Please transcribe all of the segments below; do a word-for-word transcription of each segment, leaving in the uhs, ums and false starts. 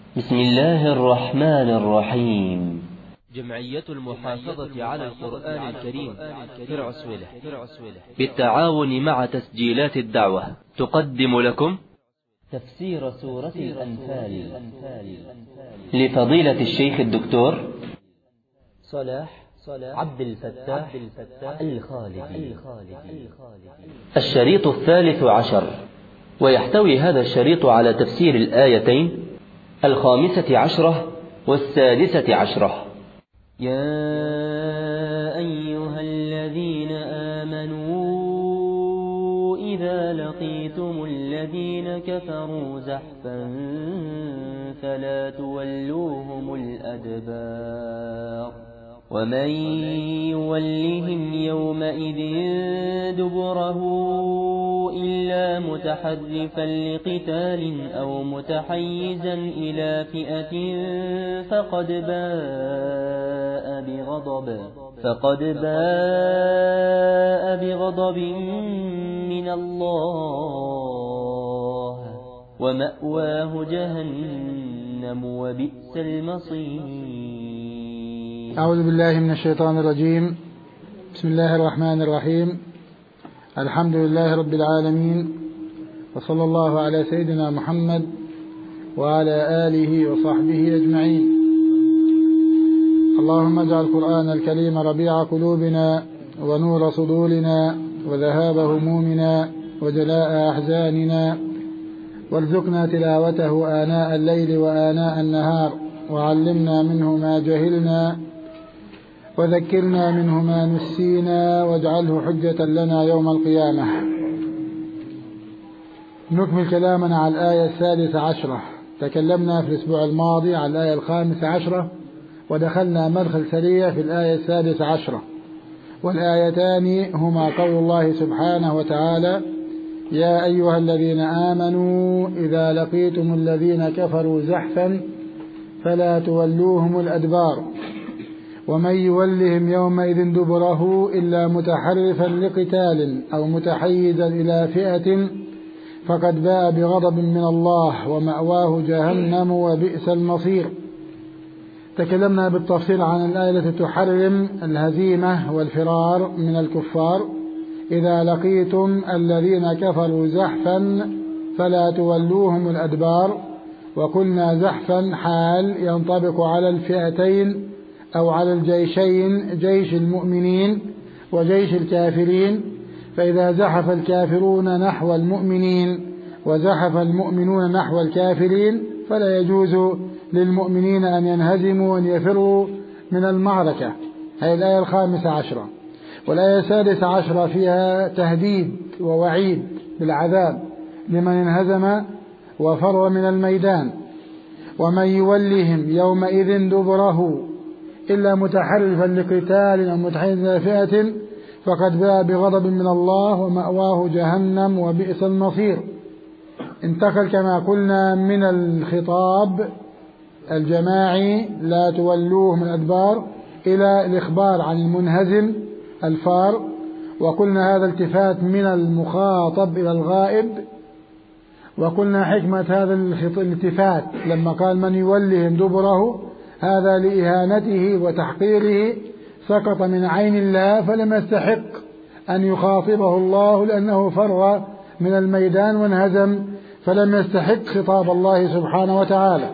بسم الله الرحمن الرحيم. جمعية المحافظة على القرآن الكريم فرعسوله بالتعاون مع تسجيلات الدعوة تقدم لكم تفسير سورة الأنفال لفضيلة الشيخ الدكتور صلاح عبد الفتاح الخالدي. الشريط الثالث عشر، ويحتوي هذا الشريط على تفسير الآيتين الخامسة عشرة والسادسة عشرة. يا أيها الذين آمنوا إذا لقيتم الذين كفروا زحفا فلا تولوهم الأدبار ومن يولهم يومئذ دبره إلا متحرفا لقتال أو متحيزا إلى فئة فقد باء بغضب فقد باء بغضب من الله ومأواه جهنم وبئس المصير. أعوذ بالله من الشيطان الرجيم. بسم الله الرحمن الرحيم. الحمد لله رب العالمين، وصلى الله على سيدنا محمد وعلى آله وصحبه أجمعين. اللهم اجعل القرآن الكريم ربيع قلوبنا ونور صدورنا وذهاب همومنا وجلاء أحزاننا، وارزقنا تلاوته آناء الليل وآناء النهار، وعلمنا منه ما جهلنا وذكرنا منه ما نسينا، واجعله حجة لنا يوم القيامة. نكمل كلامنا على الآية السادسة عشرة. تكلمنا في الأسبوع الماضي على الآية الخامسة عشرة، ودخلنا مدخل سريع في الآية السادسة عشرة، والآيتان هما قول الله سبحانه وتعالى: يا أيها الذين آمنوا إذا لقيتم الذين كفروا زحفا فلا تولوهم الأدبار ومن يولهم يومئذ دبره إلا متحرفا لقتال أو متحيزا إلى فئة فقد باء بغضب من الله ومأواه جهنم وبئس المصير. تكلمنا بالتفصيل عن الآية التي تحرم الهزيمة والفرار من الكفار: إذا لقيتم الذين كفروا زحفا فلا تولوهم الأدبار، وقلنا زحفا حال ينطبق على الفئتين أو على الجيشين، جيش المؤمنين وجيش الكافرين. فإذا زحف الكافرون نحو المؤمنين وزحف المؤمنون نحو الكافرين فلا يجوز للمؤمنين أن ينهزموا وأن يفروا من المعركة. هذه الآية الخامسة عشرة. والآية السادسة عشرة فيها تهديد ووعيد بالعذاب لمن انهزم وفر من الميدان: ومن يولهم يومئذ دبره إلا متحرفا لقتال أو متحيزا إلى فئة فقد باء بغضب من الله ومأواه جهنم وبئس المصير. انتقل كما قلنا من الخطاب الجماعي لا تولوهم الأدبار إلى الإخبار عن المنهزم الفار، وقلنا هذا التفات من المخاطب إلى الغائب. وقلنا حكمة هذا الالتفات لما قال من يولهم دبره، هذا لإهانته وتحقيره سقط من عين الله، فلم يستحق أن يخاطبه الله لأنه فر من الميدان وانهزم، فلم يستحق خطاب الله سبحانه وتعالى.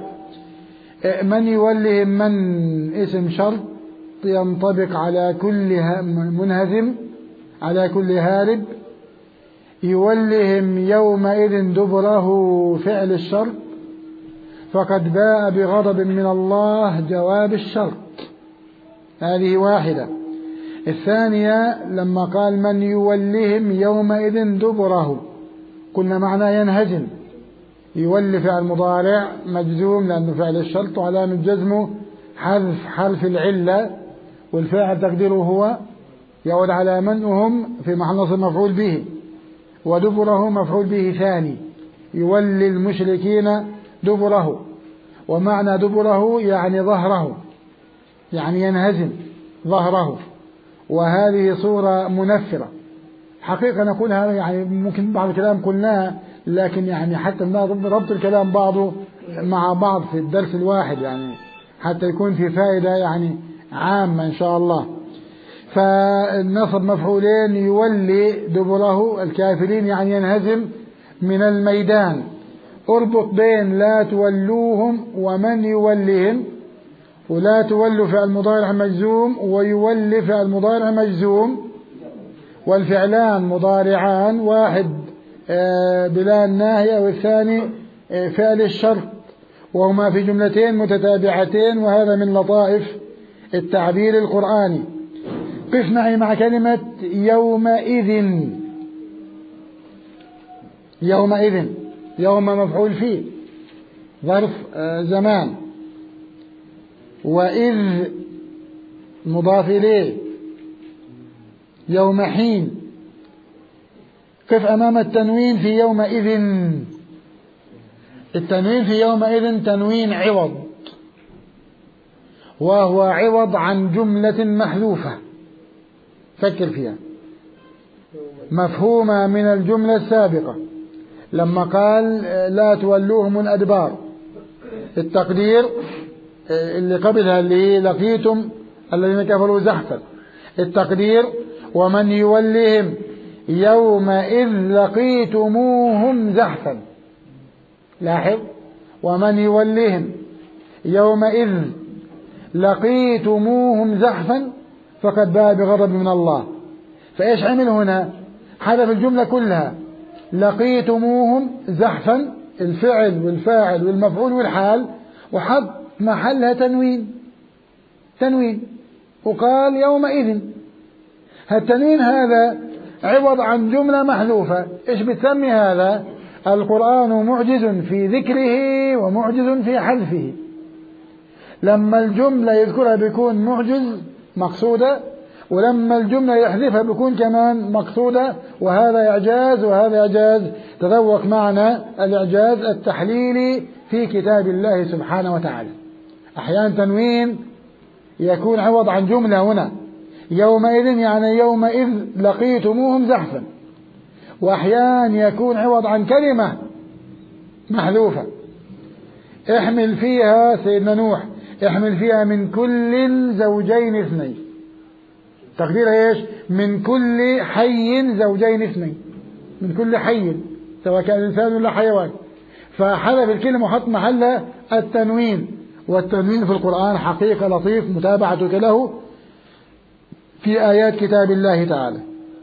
من يولهم من اسم شرط ينطبق على كل منهزم، على كل هارب. يولهم يومئذ دبره فعل الشرط، فقد باء بغضب من الله جواب الشرط. هذه واحدة. الثانية لما قال من يولهم يومئذ دبره، قلنا معناه ينهزم. يولي فعل مضارع مجزوم لأنه فعل الشرط، وعلامة جزمه حذف حرف العلة، والفاعل تقديره هو، يعود على من هم في محل نصب مفعول به، ودبره مفعول به ثاني. يولي المشركين دبره، ومعنى دبره يعني ظهره، يعني ينهزم ظهره. وهذه صورة منفرة حقيقة نقولها، يعني ممكن بعض الكلام قلناها، لكن يعني حتى ربط الكلام بعضه مع بعض في الدرس الواحد يعني حتى يكون في فائدة يعني عامة إن شاء الله. فالنصب مفعولين، يولي دبره الكافرين يعني ينهزم من الميدان. اربط بين لا تولوهم ومن يوليهم، ولا تولوا فعل مضارع مجزوم ويولي فعل مضارع مجزوم، والفعلان مضارعان، واحد بلا الناهية والثاني فعل الشرط، وهما في جملتين متتابعتين، وهذا من لطائف التعبير القرآني. قف معي مع كلمة يومئذ. يومئذ يوم مفعول فيه ظرف زمان، وإذ مضاف إليه، يوم حين. قف أمام التنوين في يومئذ. التنوين في يومئذ تنوين عوض، وهو عوض عن جملة محذوفة. فكر فيها، مفهومة من الجملة السابقة لما قال لا تولوهم الأدبار. التقدير اللي قبلها اللي لقيتم الذين كفروا زحفا. التقدير ومن يوليهم يومئذ لقيتموهم زحفا. لاحظ، ومن يوليهم يومئذ لقيتموهم زحفا فقد باء بغضب من الله. فإيش عمل هنا؟ حذف الجملة كلها، لقيتموهم زحفا الفعل والفاعل والمفعول والحال، وحط محلها تنوين تنوين وقال يومئذ. التنوين هذا عوض عن جملة محذوفة. إيش بتسمي هذا؟ القرآن معجز في ذكره ومعجز في حذفه. لما الجملة يذكرها بيكون معجز مقصودة، ولما الجملة يحذفها بيكون كمان مقصودة، وهذا إعجاز وهذا إعجاز. تذوق معنا الإعجاز التحليلي في كتاب الله سبحانه وتعالى. أحيانا تنوين يكون عوض عن جملة، هنا يومئذ يعني يومئذ لقيتموهم زحفا، وأحيانا يكون عوض عن كلمة محذوفة. احمل فيها سيدنا نوح، احمل فيها من كل زوجين اثنين. تقديرها ايش؟ من كل حي زوجين اثنين، من كل حي سواء كان انسان ولا حيوان. فحذف الكلمة وحط محلها التنوين. والتنوين في القرآن حقيقة لطيف متابعتك له في آيات كتاب الله تعالى.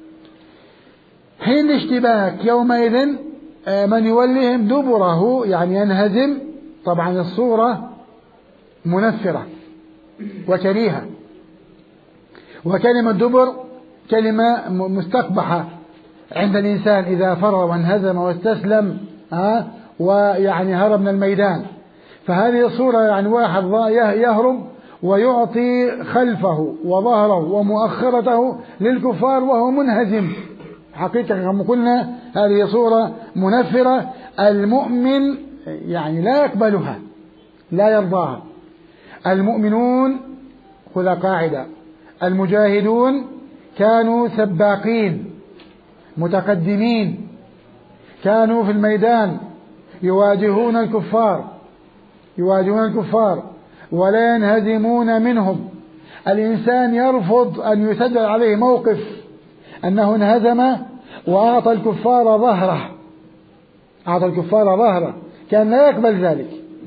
حين الاشتباك يومئذ من يوليهم دبره يعني ينهزم. طبعا الصورة منفرة وكريهة، وكلمة دبر كلمة مستقبحة عند الإنسان إذا فر وانهزم واستسلم ها ويعني هرب من الميدان. فهذه الصورة يعني واحد يهرب ويعطي خلفه وظهره ومؤخرته للكفار وهو منهزم. حقيقة كما قلنا هذه صورة منفرة. المؤمن يعني لا يقبلها، لا يرضاها. المؤمنون، خذ قاعدة، المجاهدون كانوا سباقين متقدمين، كانوا في الميدان يواجهون الكفار يواجهون الكفار ولا ينهزمون منهم. الإنسان يرفض أن يسجل عليه موقف أنه انهزم وأعطى الكفار ظهره أعطى الكفار ظهره كان لا يقبل ذلك.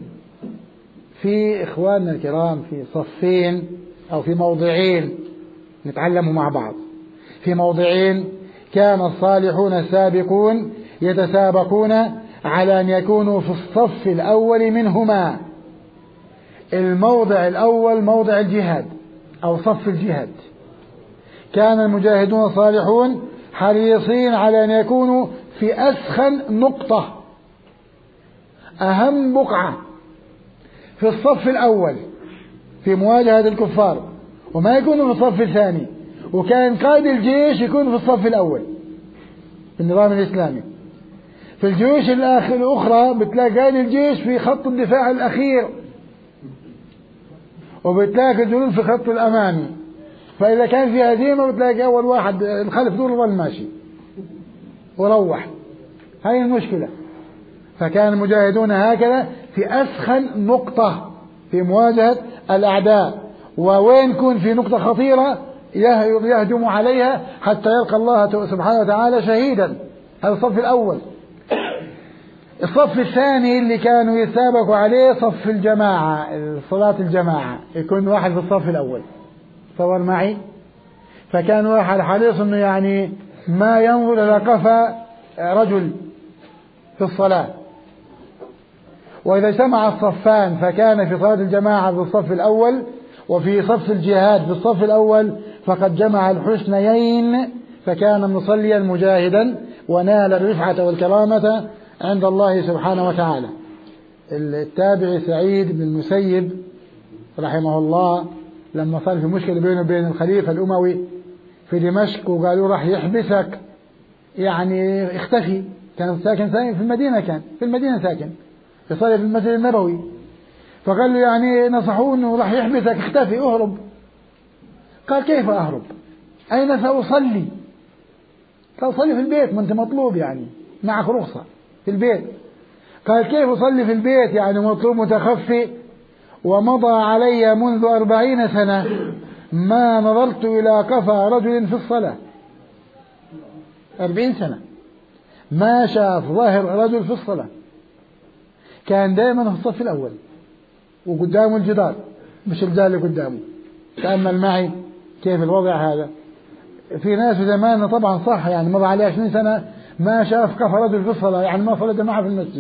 في إخواننا الكرام في صفين أو في موضعين نتعلمه مع بعض. في موضعين كان الصالحون السابقون يتسابقون على أن يكونوا في الصف الأول منهما. الموضع الأول موضع الجهاد أو صف الجهاد. كان المجاهدون الصالحون حريصين على أن يكونوا في أسخن نقطة، أهم بقعة في الصف الأول في مواجهة الكفار، وما يكونوا في الصف الثاني. وكان قائد الجيش يكون في الصف الأول في النظام الإسلامي. في الجيوش الأخرى بتلاقي قائد الجيش في خط الدفاع الأخير، وبتلاقي الجنود في خط الأمامي. فإذا كان في هزيمة بتلاقي أول واحد الخلف دول ظل ماشي وروح. هاي المشكلة. فكان المجاهدون هكذا في أسخن نقطة في مواجهة الأعداء، ووين يكون في نقطة خطيرة يهجم عليها حتى يلقى الله سبحانه وتعالى شهيدا. هذا الصف الأول. الصف الثاني اللي كانوا يتسابقوا عليه صف الجماعة، صلاة الجماعة، يكون واحد في الصف الأول. تصور معي؟ فكان واحد حريص انه يعني ما ينظر الى قفا رجل في الصلاة. واذا اجتمع الصفان فكان في صلاة الجماعة في الصف الاول وفي صف الجهاد في الصف الاول فقد جمع الحسنيين، فكان مصليا مجاهدا ونال الرفعة والكرامة عند الله سبحانه وتعالى. التابعي سعيد بن المسيب رحمه الله لما صار في مشكلة بينه وبين الخليفة الأموي في دمشق وقالوا راح يحبسك، يعني اختفي، كان ساكن ساكن في المدينة، كان في المدينة ساكن يصلي في المسجد النبوي، فقال له يعني نصحوه انه راح يحبسك، اختفي، اهرب. قال كيف اهرب؟ اين سأصلي؟ قال صلي في البيت، ما انت مطلوب، يعني معك رخصة في البيت. قال كيف اصلي في البيت يعني مطلوب متخفي؟ ومضى علي منذ أربعين سنة ما نظرت إلى قفا رجل في الصلاة. أربعين سنة ما شاف ظاهر رجل في الصلاة، كان دائما في الصف الأول وقدامه الجدار، مش الجدار اللي قدامه. تأمل معي كيف الوضع هذا. في ناس في زماننا طبعا صح، يعني مضى عليه عشرين سنة ما شاف قفا رجل في الصلاة، يعني ما صلى جماعة في المسجد.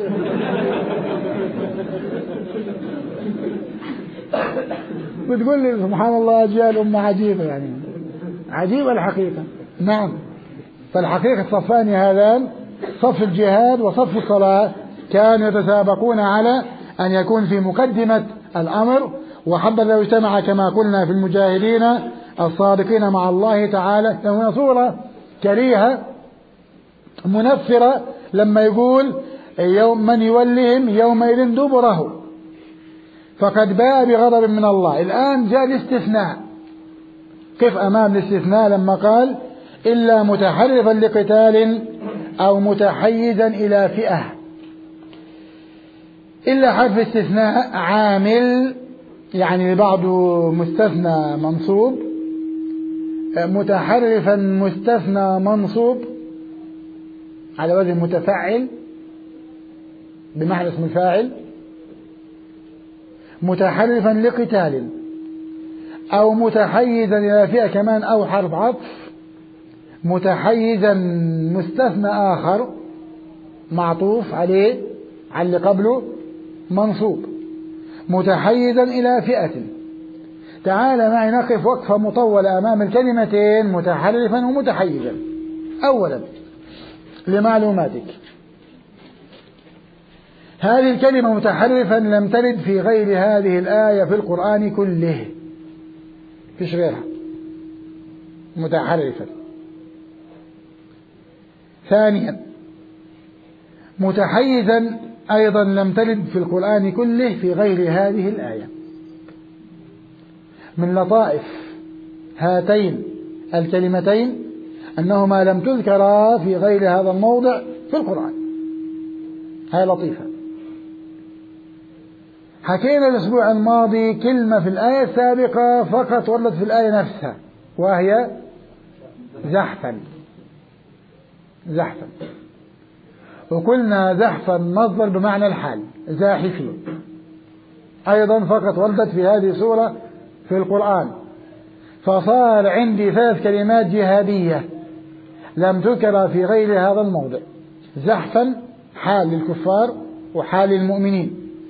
بتقول لي سبحان الله أجيال أمة عجيبة، يعني عجيبة الحقيقة. نعم. فالحقيقة الصفان هذان صف الجهاد وصف الصلاة كانوا يتسابقون على أن يكون في مقدمة الأمر، وحبذا لو اجتمع كما قلنا في المجاهدين الصادقين مع الله تعالى. لو صورة كريهة منفرة لما يقول يوم من يولهم يومئذ دبره فقد باء بغضب من الله. الآن جاء الاستثناء، قف أمام الاستثناء لما قال إلا متحرفا لقتال أو متحيزا إلى فئة. إلا حرف استثناء عامل، يعني بعضه مستثنى منصوب، متحرفا مستثنى منصوب على وزن متفعل بمعنى اسم الفاعل، متحرفا لقتال أو متحيزا إلى فئة كمان، أو حرف عطف، متحيزا مستثنى آخر معطوف عليه على اللي قبله منصوب، متحيزا إلى فئة. تعال معي نقف وقفة مطولة أمام الكلمتين متحرفا ومتحيزا. أولا لمعلوماتك، هذه الكلمة متحرفا لم ترد في غير هذه الآية في القرآن كله، فيش غيرها متحرفا. ثانيا متحيزا أيضا لم ترد في القرآن كله في غير هذه الآية. من لطائف هاتين الكلمتين أنهما لم تذكرا في غير هذا الموضع في القرآن. هاي لطيفة. حكينا الأسبوع الماضي كلمة في الآية السابقة فقط وردت في الآية نفسها، وهي زحفا. زحفا وقلنا زحفا مصدر بمعنى الحال، زاحفين أيضا فقط وردت في هذه السورة في القرآن. فصار عندي ثلاث كلمات جهادية لم تذكر في غير هذا الموضع. زحفا حال للكفار وحال للمؤمنين،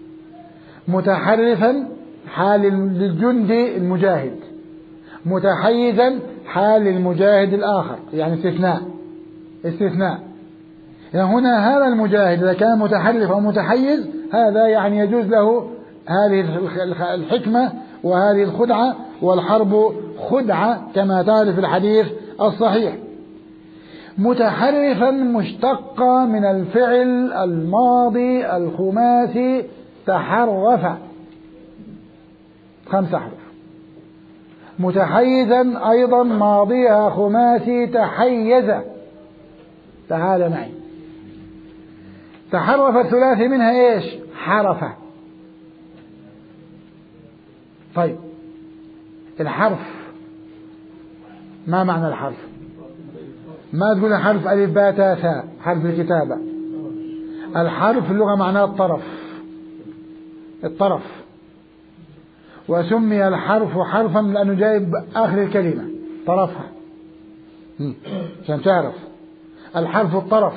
متحرفا حال للجند المجاهد، متحيزا حال للمجاهد الآخر، يعني استثناء استثناء. يعني هنا هذا المجاهد إذا كان متحرف أو متحيز هذا يعني يجوز له هذه الحكمة وهذه الخدعة، والحرب خدعة كما تعرف الحديث الصحيح. متحرفا مشتقة من الفعل الماضي الخماسي تحرف، خمس أحرف. متحيزا أيضا ماضيها خماسي تحيز. تعال معي. تحرف الثلاثي منها إيش؟ حرف. طيب الحرف ما معنى الحرف؟ ما تقول الحرف ألف باء تاء ثاء حرف الكتابة. الحرف في اللغة معناه الطرف، الطرف، وسمي الحرف حرفا لأنه جايب آخر الكلمة طرفها عشان تعرف الحرف الطرف.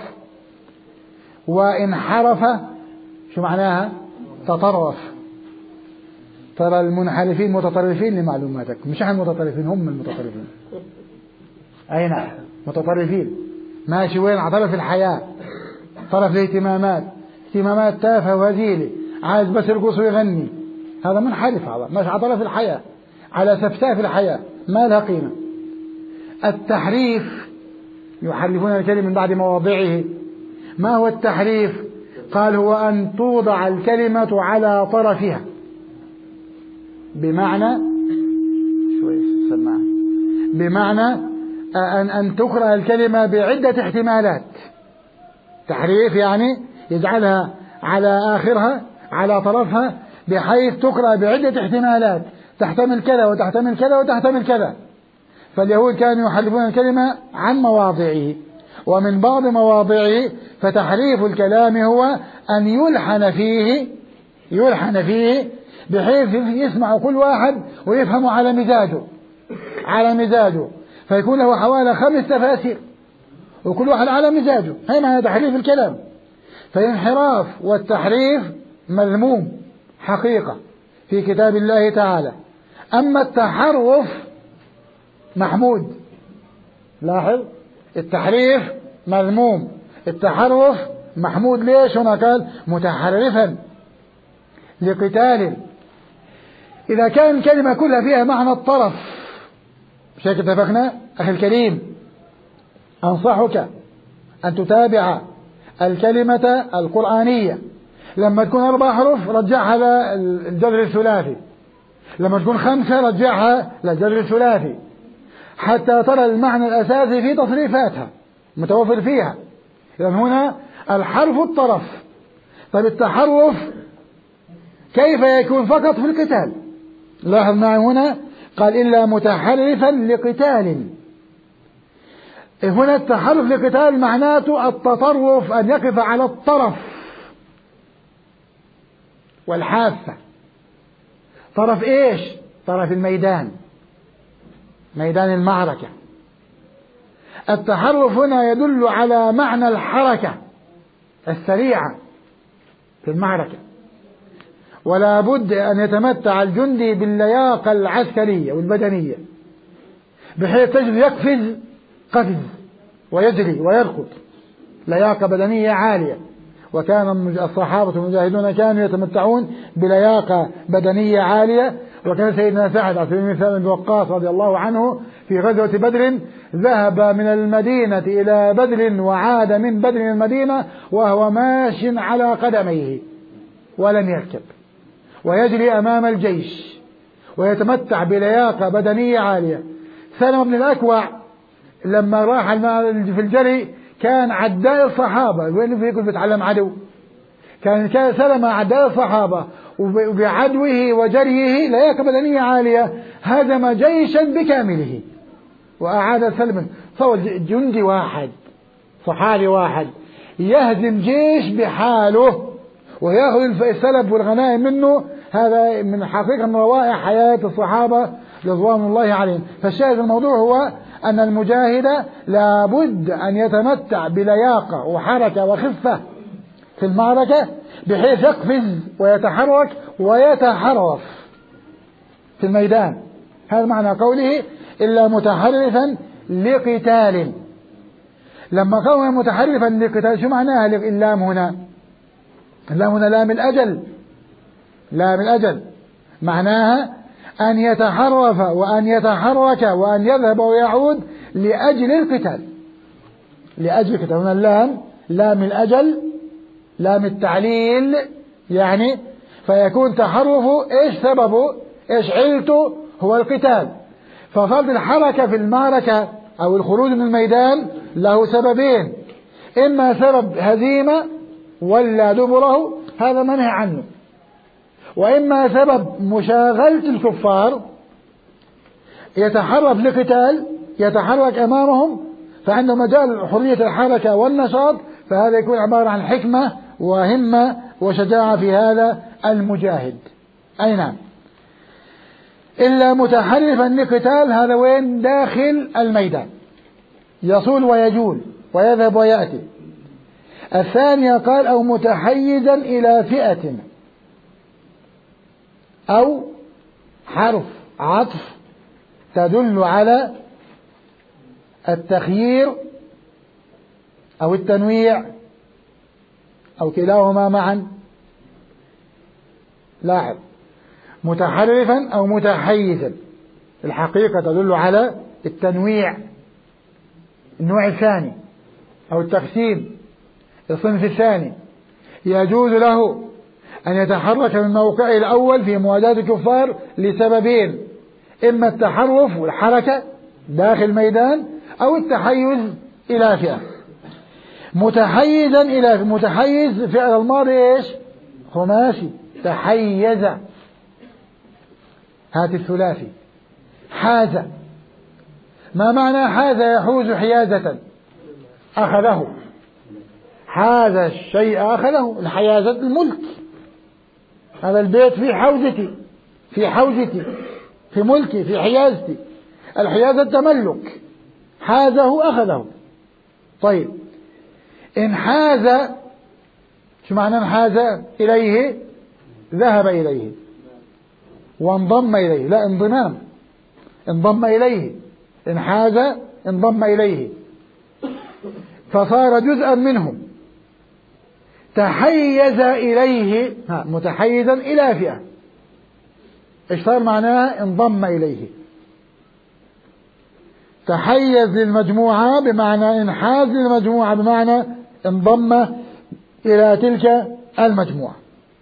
وانحرف شو معناها؟ تطرف. ترى المنحرفين متطرفين لمعلوماتك، مش احنا المتطرفين، هم المتطرفين. اي نعم متطرفين، ماشي وين؟ على طرف الحياة، طرف الاهتمامات، اهتمامات تافهة وهزيلة، عايز بس يرقص ويغني، هذا منحرف، هذا ماشي على طرف الحياة، على سفساف الحياة، ما لها قيمة. التحريف يحرفون الكلمة من بعد مواضعه. ما هو التحريف؟ قال هو أن توضع الكلمة على طرفها، بمعنى شوي سمعها، بمعنى أن أن تقرأ الكلمة بعدة احتمالات. تحريف يعني يجعلها على آخرها على طرفها بحيث تقرأ بعدة احتمالات، تحتمل كذا وتحتمل كذا وتحتمل كذا. فاليهود كانوا يحرفون الكلمة عن مواضعه، ومن بعض مواضعه. فتحريف الكلام هو أن يلحن فيه يلحن فيه بحيث يسمع كل واحد ويفهم على مزاجه على مزاجه فيكون له حوالي خمس تفاسير وكل واحد على مزاجه. هي معنى تحريف الكلام. فالانحراف والتحريف مذموم حقيقة في كتاب الله تعالى. أما التحرف محمود. لاحظ، التحريف مذموم، التحرف محمود. ليش؟ هنا قال متحرفا لقتال. إذا كان الكلمة كلها فيها معنى الطرف، مش هيك اتفقنا أخي الكريم؟ أنصحك أن تتابع الكلمة القرآنية. لما تكون أربع حروف رجعها للجذر الثلاثي، لما تكون خمسة رجعها للجذر الثلاثي، حتى ترى المعنى الأساسي في تصريفاتها متوفر فيها. إذن هنا الحرف الطرف. طيب التحرف كيف يكون؟ فقط في القتال. لاحظ معي هنا قال إلا متحرفا لقتال. هنا التحرف لقتال معناته التطرف، أن يقف على الطرف والحافة. طرف إيش؟ طرف الميدان، ميدان المعركة. التحرف هنا يدل على معنى الحركة السريعة في المعركة، ولا بد أن يتمتع الجندي باللياقة العسكرية والبدنية بحيث تجد يقفز قفز ويجري ويركض، لياقة بدنية عالية. وكان الصحابة المجاهدون كانوا يتمتعون بلياقة بدنية عالية. وكان سيدنا سعد على سبيل المثال بن وقاص رضي الله عنه في غزوة بدر ذهب من المدينة إلى بدر وعاد من بدر إلى المدينة وهو ماش على قدميه ولم يركب، ويجري أمام الجيش ويتمتع بلياقة بدنية عالية. سلمة بن الأكوع لما راح في الجري كان عداء الصحابة. وين فيكم بيتعلم عدو؟ كان كان سلمة عداء الصحابة، وبعدوه وجريه لياقة بدنية عالية هزم جيشا بكامله وأعاد سلما. فهو جندي واحد صحابي واحد يهزم جيش بحاله ويأخذ السلب والغنائم منه. هذا من حقيقة من روائع حياة الصحابة رضوان الله عليهم. فالشاهد الموضوع هو أن المجاهد لابد أن يتمتع بلياقة وحركة وخفة في المعركة بحيث يقفز ويتحرك ويتحرف في الميدان. هذا معنى قوله إلا متحرفا لقتال. لما قال متحرفا لقتال شو معناها اللام هنا؟ اللام هنا لام الأجل، لام الأجل معناها أن يتحرف وأن يتحرك وأن يذهب ويعود لأجل القتال، لأجل القتال. هنا اللام لام الأجل، لام التعليل يعني، فيكون تحرفه إيش سببه؟ إيش علته؟ هو القتال. ففرض الحركة في المعركة أو الخروج من الميدان له سببين: إما سبب هزيمة ولا دبره، هذا منهي عنه. وإما سبب مشاغلة الكفار يتحرك لقتال، يتحرك أمامهم فعنده مجال حرية الحركة والنشاط، فهذا يكون عبارة عن حكمة وهمة وشجاعة في هذا المجاهد. أي نعم. إلا متحرفا لقتال، هذا وين؟ داخل الميدان، يصول ويجول ويذهب ويأتي. الثانية قال أو متحيزا إلى فئة، أو حرف عطف تدل على التخيير أو التنويع أو كلاهما معا. لاحظ، متحرفا أو متحيزا، الحقيقة تدل على التنويع، النوع الثاني أو التقسيم، الصنف الثاني. يجوز له أن يتحرك من موقعه الأول في مواجهة الكفار لسببين: إما التحرف والحركة داخل الميدان، أو التحيز إلى فئة. متحيزا إلى متحيز فعل الماضي إيش؟ خماسي، تحيز. هات الثلاثي حاز. ما معنى حاز؟ يحوز حيازة، أخذه. حاز الشيء أخذه، الحيازة الملك. هذا البيت في حوزتي، في حوزتي، في ملكي، في حيازتي. الحيازة تملك، حازه أخذه. طيب، إن حاز، شو معنى انحاز؟ إليه، ذهب إليه وانضم إليه. لا، انضمام، انضم إليه. انحاز انضم إليه فصار جزءا منه. تحيز إليه، ها متحيزا إلى فئة، إيش صار معناها؟ انضم إليه. تحيز للمجموعة بمعنى انحاز للمجموعة، بمعنى انضم إلى تلك المجموعة.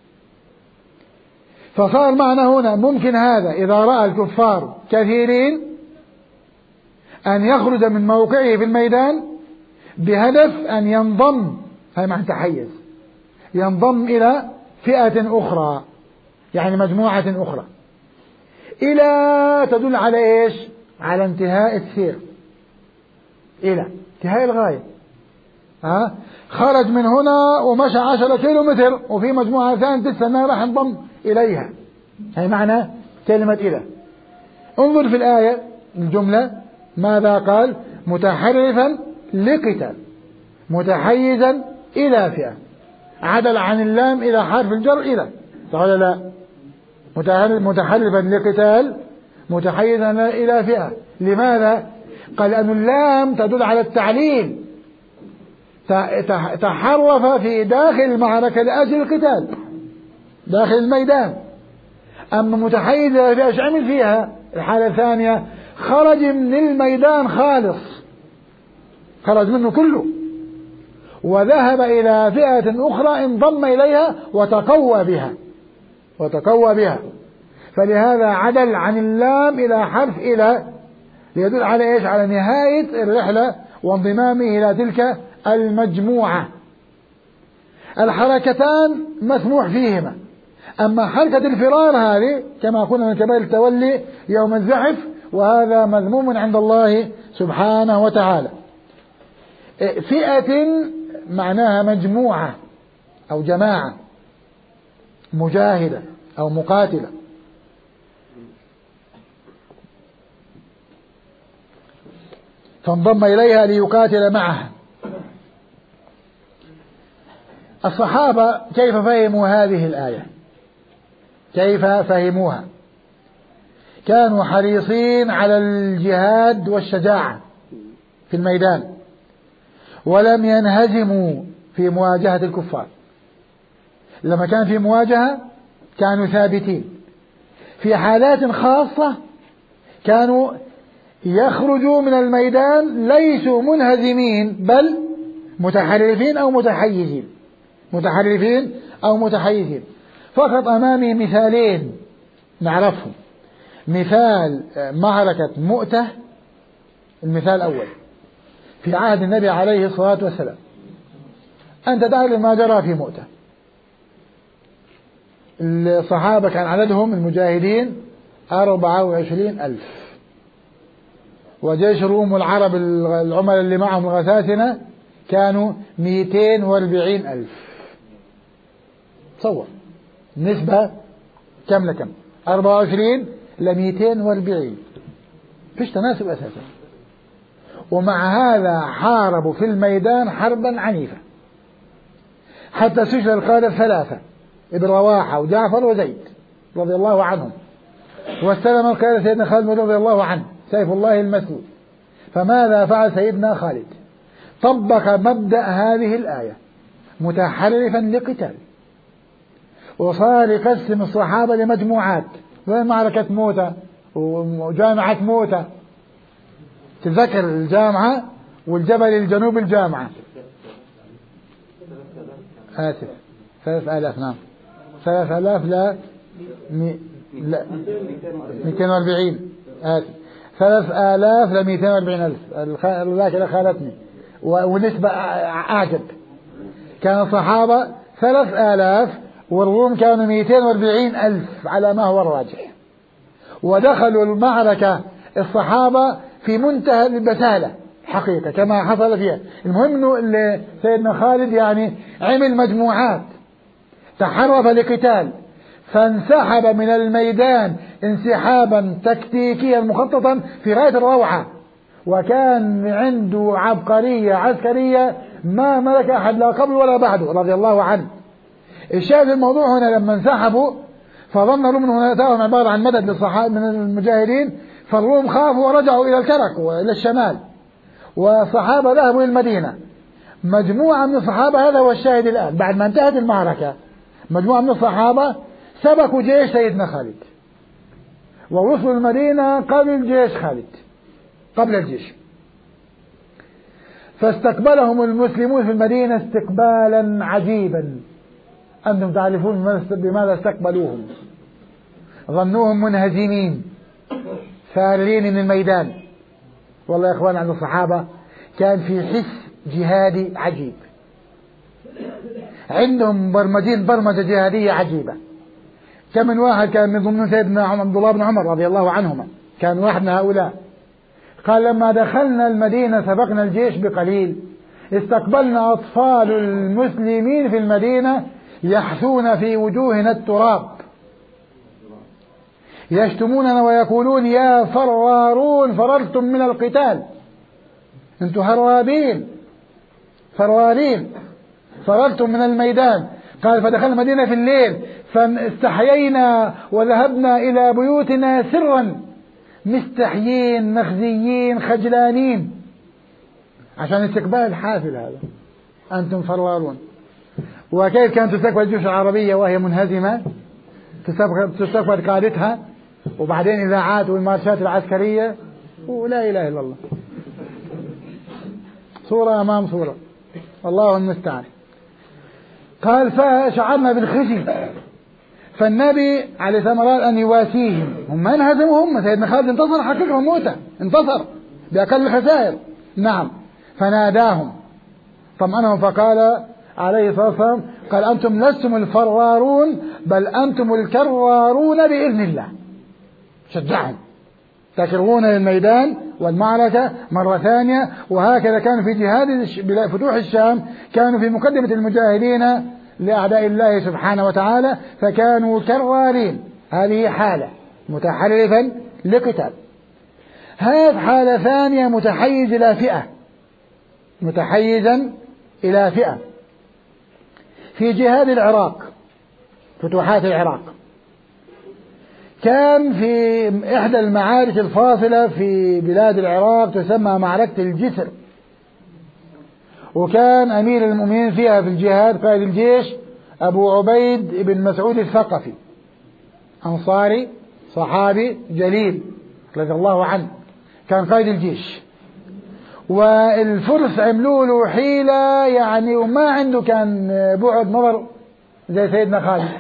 فصار معنى هنا ممكن هذا إذا رأى الكفار كثيرين أن يخرج من موقعه في الميدان بهدف أن ينضم، هذا معنى تحيز، ينضم إلى فئة أخرى، يعني مجموعة أخرى، إلى تدل على إيش؟ على انتهاء السير، إلى انتهاء الغاية. ها؟ خرج من هنا ومشى عشرة كيلو متر وفي مجموعة ثانية تستنى راح ينضم إليها، هي معنى كلمة إلى. انظر في الآية الجملة ماذا قال؟ متحرفا لقتال، متحيزا إلى فئة، عدل عن اللام إلى حرف الجر إلى، صح ولا لا؟ متحرفا لقتال، متحيزا إلى فئة. لماذا؟ قال أن اللام تدل على التعليل، تحرف في داخل المعركة لأجل القتال داخل الميدان. أما متحيز إلى فئة ايش عمل فيها؟ الحالة الثانية خرج من الميدان خالص، خرج منه كله وذهب إلى فئة أخرى انضم إليها وتقوى بها، وتقوى بها. فلهذا عدل عن اللام إلى حرف إلى، ليدل على إيش؟ على نهاية الرحلة وانضمامه إلى تلك المجموعة. الحركتان مسموح فيهما، أما حركة الفرار هذه كما قلنا من كبائر التولي يوم الزحف، وهذا مذموم عند الله سبحانه وتعالى. فئة معناها مجموعة أو جماعة مجاهدة أو مقاتلة. فانضم إليها ليقاتل معها. الصحابة كيف فهموا هذه الآية؟ كيف فهموها؟ كانوا حريصين على الجهاد والشجاعة في الميدان، ولم ينهزموا في مواجهة الكفار. لما كان في مواجهة كانوا ثابتين. في حالات خاصة كانوا يخرجوا من الميدان ليسوا منهزمين، بل متحرفين أو متحيزين، متحرفين أو متحيزين. فقط أمامي مثالين نعرفهم. مثال معركة مؤتة، المثال الأول في عهد النبي عليه الصلاة والسلام. أنت تعرف ما جرى في مؤتة، الصحابة كان عددهم المجاهدين أربعة وعشرين ألف، وجيش الروم والعرب العملاء اللي معهم الغساسنة كانوا مئتين وأربعين ألف. تصور نسبة كم لكم؟ أربعة وعشرين لمئتين وأربعين، فيش تناسب أساسا. ومع هذا حاربوا في الميدان حربا عنيفة حتى سجل القادة الثلاثة ابن رواحة وجعفر وزيد رضي الله عنهم، واستلم القيادة سيدنا خالد رضي الله عنه سيف الله المسلول. فماذا فعل سيدنا خالد؟ طبق مبدأ هذه الآية متحرفا لقتال، وصار يقسم الصحابة لمجموعات، وين معركة موتة وجامعة موتة، تذكر الجامعة والجبل الجنوب الجامعة، آسف ثلاث آلاف، نعم ثلاث آلاف لا مي... لا مئتين وأربعين، آسف ثلاث آلاف لمئتين وأربعين ألف، الذاكرة خالتني ونسبة أعجب. كان الصحابة ثلاث آلاف والروم كانوا مئتين وأربعين ألف على ما هو الراجح، ودخلوا المعركة الصحابة في منتهى البسالة حقيقة كما حصل فيها. المهم انه سيدنا خالد يعني عمل مجموعات، تحرف لقتال، فانسحب من الميدان انسحابا تكتيكيا مخططا في غاية الروعة، وكان عنده عبقرية عسكرية ما ملك أحد لا قبل ولا بعده رضي الله عنه. الشاهد الموضوع هنا لما انسحبوا فظن الروم انه اتاهم عبارة عن مدد للصحابة من المجاهدين، فالروم خافوا ورجعوا إلى الكرك وإلى الشمال، والصحابة ذهبوا إلى المدينة. مجموعة من الصحابة، هذا هو الشاهد الآن، بعد ما انتهت المعركة مجموعة من الصحابة سبقوا جيش سيدنا خالد ووصلوا المدينة قبل جيش خالد، قبل الجيش، فاستقبلهم المسلمون في المدينة استقبالا عجيبا. أنتم تعرفون بماذا استقبلوهم؟ ظنوهم منهزمين فارين من الميدان. والله يا إخوان عند الصحابة كان في حس جهادي عجيب، عندهم برمجين برمجة جهادية عجيبة. كم من واحد كان من ضمن سيدنا عبد الله بن عمر رضي الله عنهما، كان واحد من هؤلاء قال لما دخلنا المدينة سبقنا الجيش بقليل، استقبلنا أطفال المسلمين في المدينة يحثون في وجوهنا التراب، يشتموننا ويقولون يا فرارون فررتم من القتال، انتم هرابين فرارين فررتم من الميدان. قال فدخلنا المدينة في الليل فاستحيينا وذهبنا إلى بيوتنا سرا مستحيين مخزيين خجلانين، عشان استقبال الحافل هذا أنتم فرارون. وكيف كانت تستقبل الجيوش العربية وهي منهزمة؟ تستقبل قادتها وبعدين إذاعات والمارشات العسكرية ولا إله إلا الله، صورة أمام صورة، الله المستعان. قال فشعرنا بالخزي، فالنبي عليه السلام أراد أن يواسيهم، هم ما انهزموا، هم سيدنا خالد انتصر حقيقة موته، انتصر بأقل الخسائر، نعم. فناداهم طمأنهم فقال عليه الصلاة والسلام قال أنتم لستم الفرارون بل أنتم الكرارون بإذن الله، شجعهم تكرون للميدان والمعركة مرة ثانية. وهكذا كانوا في جهاد فتوح الشام، كانوا في مقدمة المجاهدين لأعداء الله سبحانه وتعالى، فكانوا كرارين. هذه حالة متحرفا لقتال. هذه حالة ثانية متحيز إلى فئة، متحيزا إلى فئة في جهاد العراق، فتوحات العراق. كان في إحدى المعارك الفاصلة في بلاد العراق تسمى معركة الجسر، وكان أمير المؤمنين فيها في الجهاد قائد الجيش أبو عبيد بن مسعود الثقفي، أنصاري صحابي جليل رضي الله عنه، كان قائد الجيش. والفرس عملوا له حيلة يعني، وما عنده كان بعد نظر زي سيدنا خالد.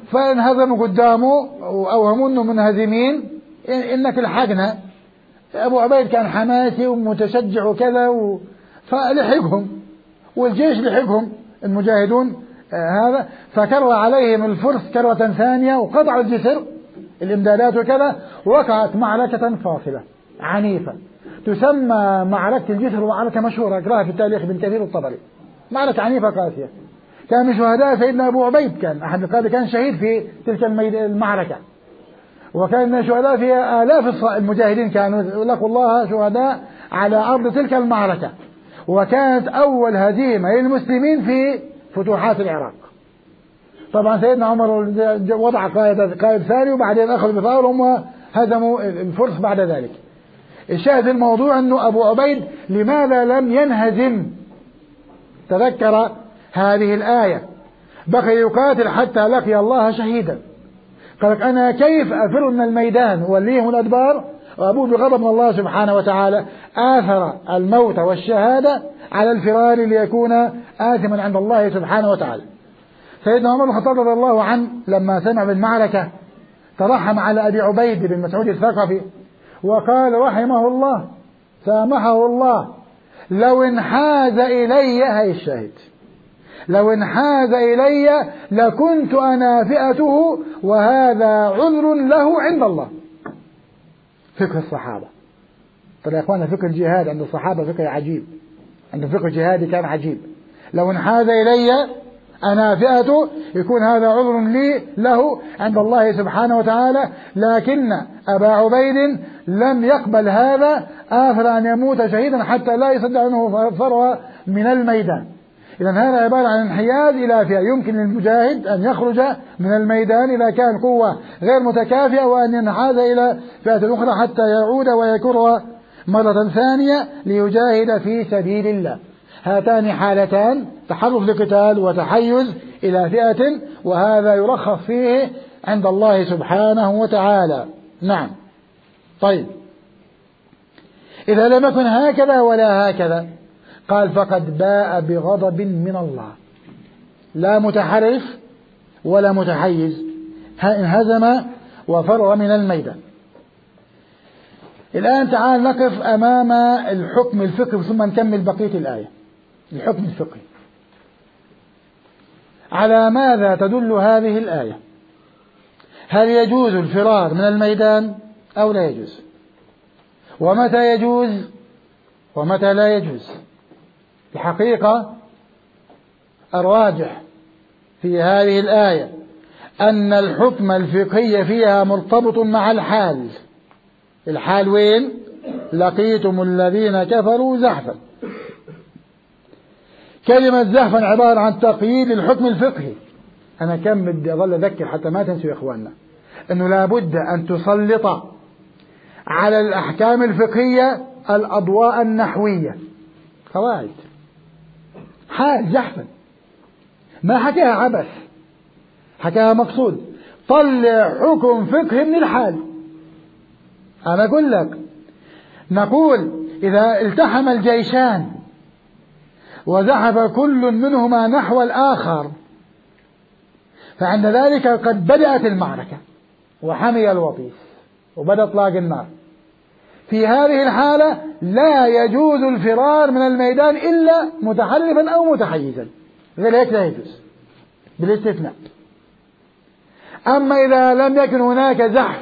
فانهزموا قدامه وأوهموا أنه منهزمين، إنك الحقنا. أبو عبيد كان حماسي ومتشجع وكذا و... فلحقهم، والجيش لحقهم المجاهدون آه هذا، فكر عليهم الفرس كرة ثانية وقطعوا الجسر الإمدادات وكذا، وقعت معركة فاصلة عنيفة تسمى معركة الجسر، ومعركة مشهورة اقراها في التاريخ ابن كثير الطبري. معركة عنيفة قاسية، كان من شهداء سيدنا أبو عبيد، كان أحد القادة كان شهيد في تلك المعركة، وكان من شهداء فيها آلاف المجاهدين كانوا لقوا الله شهداء على أرض تلك المعركة، وكانت أول هزيمة للمسلمين في فتوحات العراق. طبعا سيدنا عمر وضع قائد قائد ثاني، وبعدين أخذ بثارهم وهزموا الفرس بعد ذلك. الشاهد الموضوع أنه أبو عبيد لماذا لم ينهزم؟ تذكر هذه الآية، بقي يقاتل حتى لقي الله شهيدا. قال أنا كيف أفر من الميدان وليهم الأدبار وأبوه بغضب من الله سبحانه وتعالى؟ آثر الموت والشهادة على الفرار ليكون آثما عند الله سبحانه وتعالى. سيدنا عمر بن الخطاب رضي الله عنه لما سمع بالمعركة ترحم على أبي عبيد بن مسعود الثقفي وقال رحمه الله سامحه الله لو انحاز إلي، هاي الشاهد، لو انحاز إلي لكنت أنافئته وهذا عذر له عند الله. فقه الصحابة. طيب يا إخوانا، فقه الجهاد عند الصحابة فقه عجيب، عند فقه الجهاد كان عجيب. لو انحاز إلي أنافئته يكون هذا عذر لي له عند الله سبحانه وتعالى، لكن أبا عبيد لم يقبل هذا، آثر أن يموت شهيدا حتى لا يصدع أنه فر من الميدان. إذن هذا عبارة عن انحياز إلى فئة. يمكن للمجاهد أن يخرج من الميدان إذا كان قوة غير متكافئة، وأن ينحاز إلى فئة أخرى حتى يعود ويكر مرة ثانية ليجاهد في سبيل الله. هاتان حالتان، تحرف لقتال وتحيز إلى فئة، وهذا يرخص فيه عند الله سبحانه وتعالى. نعم. طيب، إذا لم يكن هكذا ولا هكذا، قال فقد باء بغضب من الله، لا متحرف ولا متحيز، انهزم وفر من الميدان. الآن تعال نقف أمام الحكم الفقهي ثم نكمل بقية الآية. الحكم الفقهي، على ماذا تدل هذه الآية؟ هل يجوز الفرار من الميدان أو لا يجوز؟ ومتى يجوز ومتى لا يجوز؟ الحقيقة الراجح في هذه الآية أن الحكم الفقهي فيها مرتبط مع الحال. الحال وين؟ لقيتم الذين كفروا زحفا. كلمة زحفا عبارة عن تقييد الحكم الفقهي. أنا كم بدي أظل أذكر حتى ما تنسوا يا إخواننا أنه لابد أن تسلط على الأحكام الفقهية الأضواء النحوية، قواعد. حال زحفا ما حكاها عبث، حكاها مقصود. طلع حكم فقهي من الحال. أنا أقول لك، نقول إذا التحم الجيشان وزحف كل منهما نحو الآخر فعند ذلك قد بدأت المعركة وحمي الوطيس وبدأ إطلاق النار. في هذه الحالة لا يجوز الفرار من الميدان إلا متحرفا أو متحيزا، غير هيك لا يجوز بالاستثناء. أما إذا لم يكن هناك زحف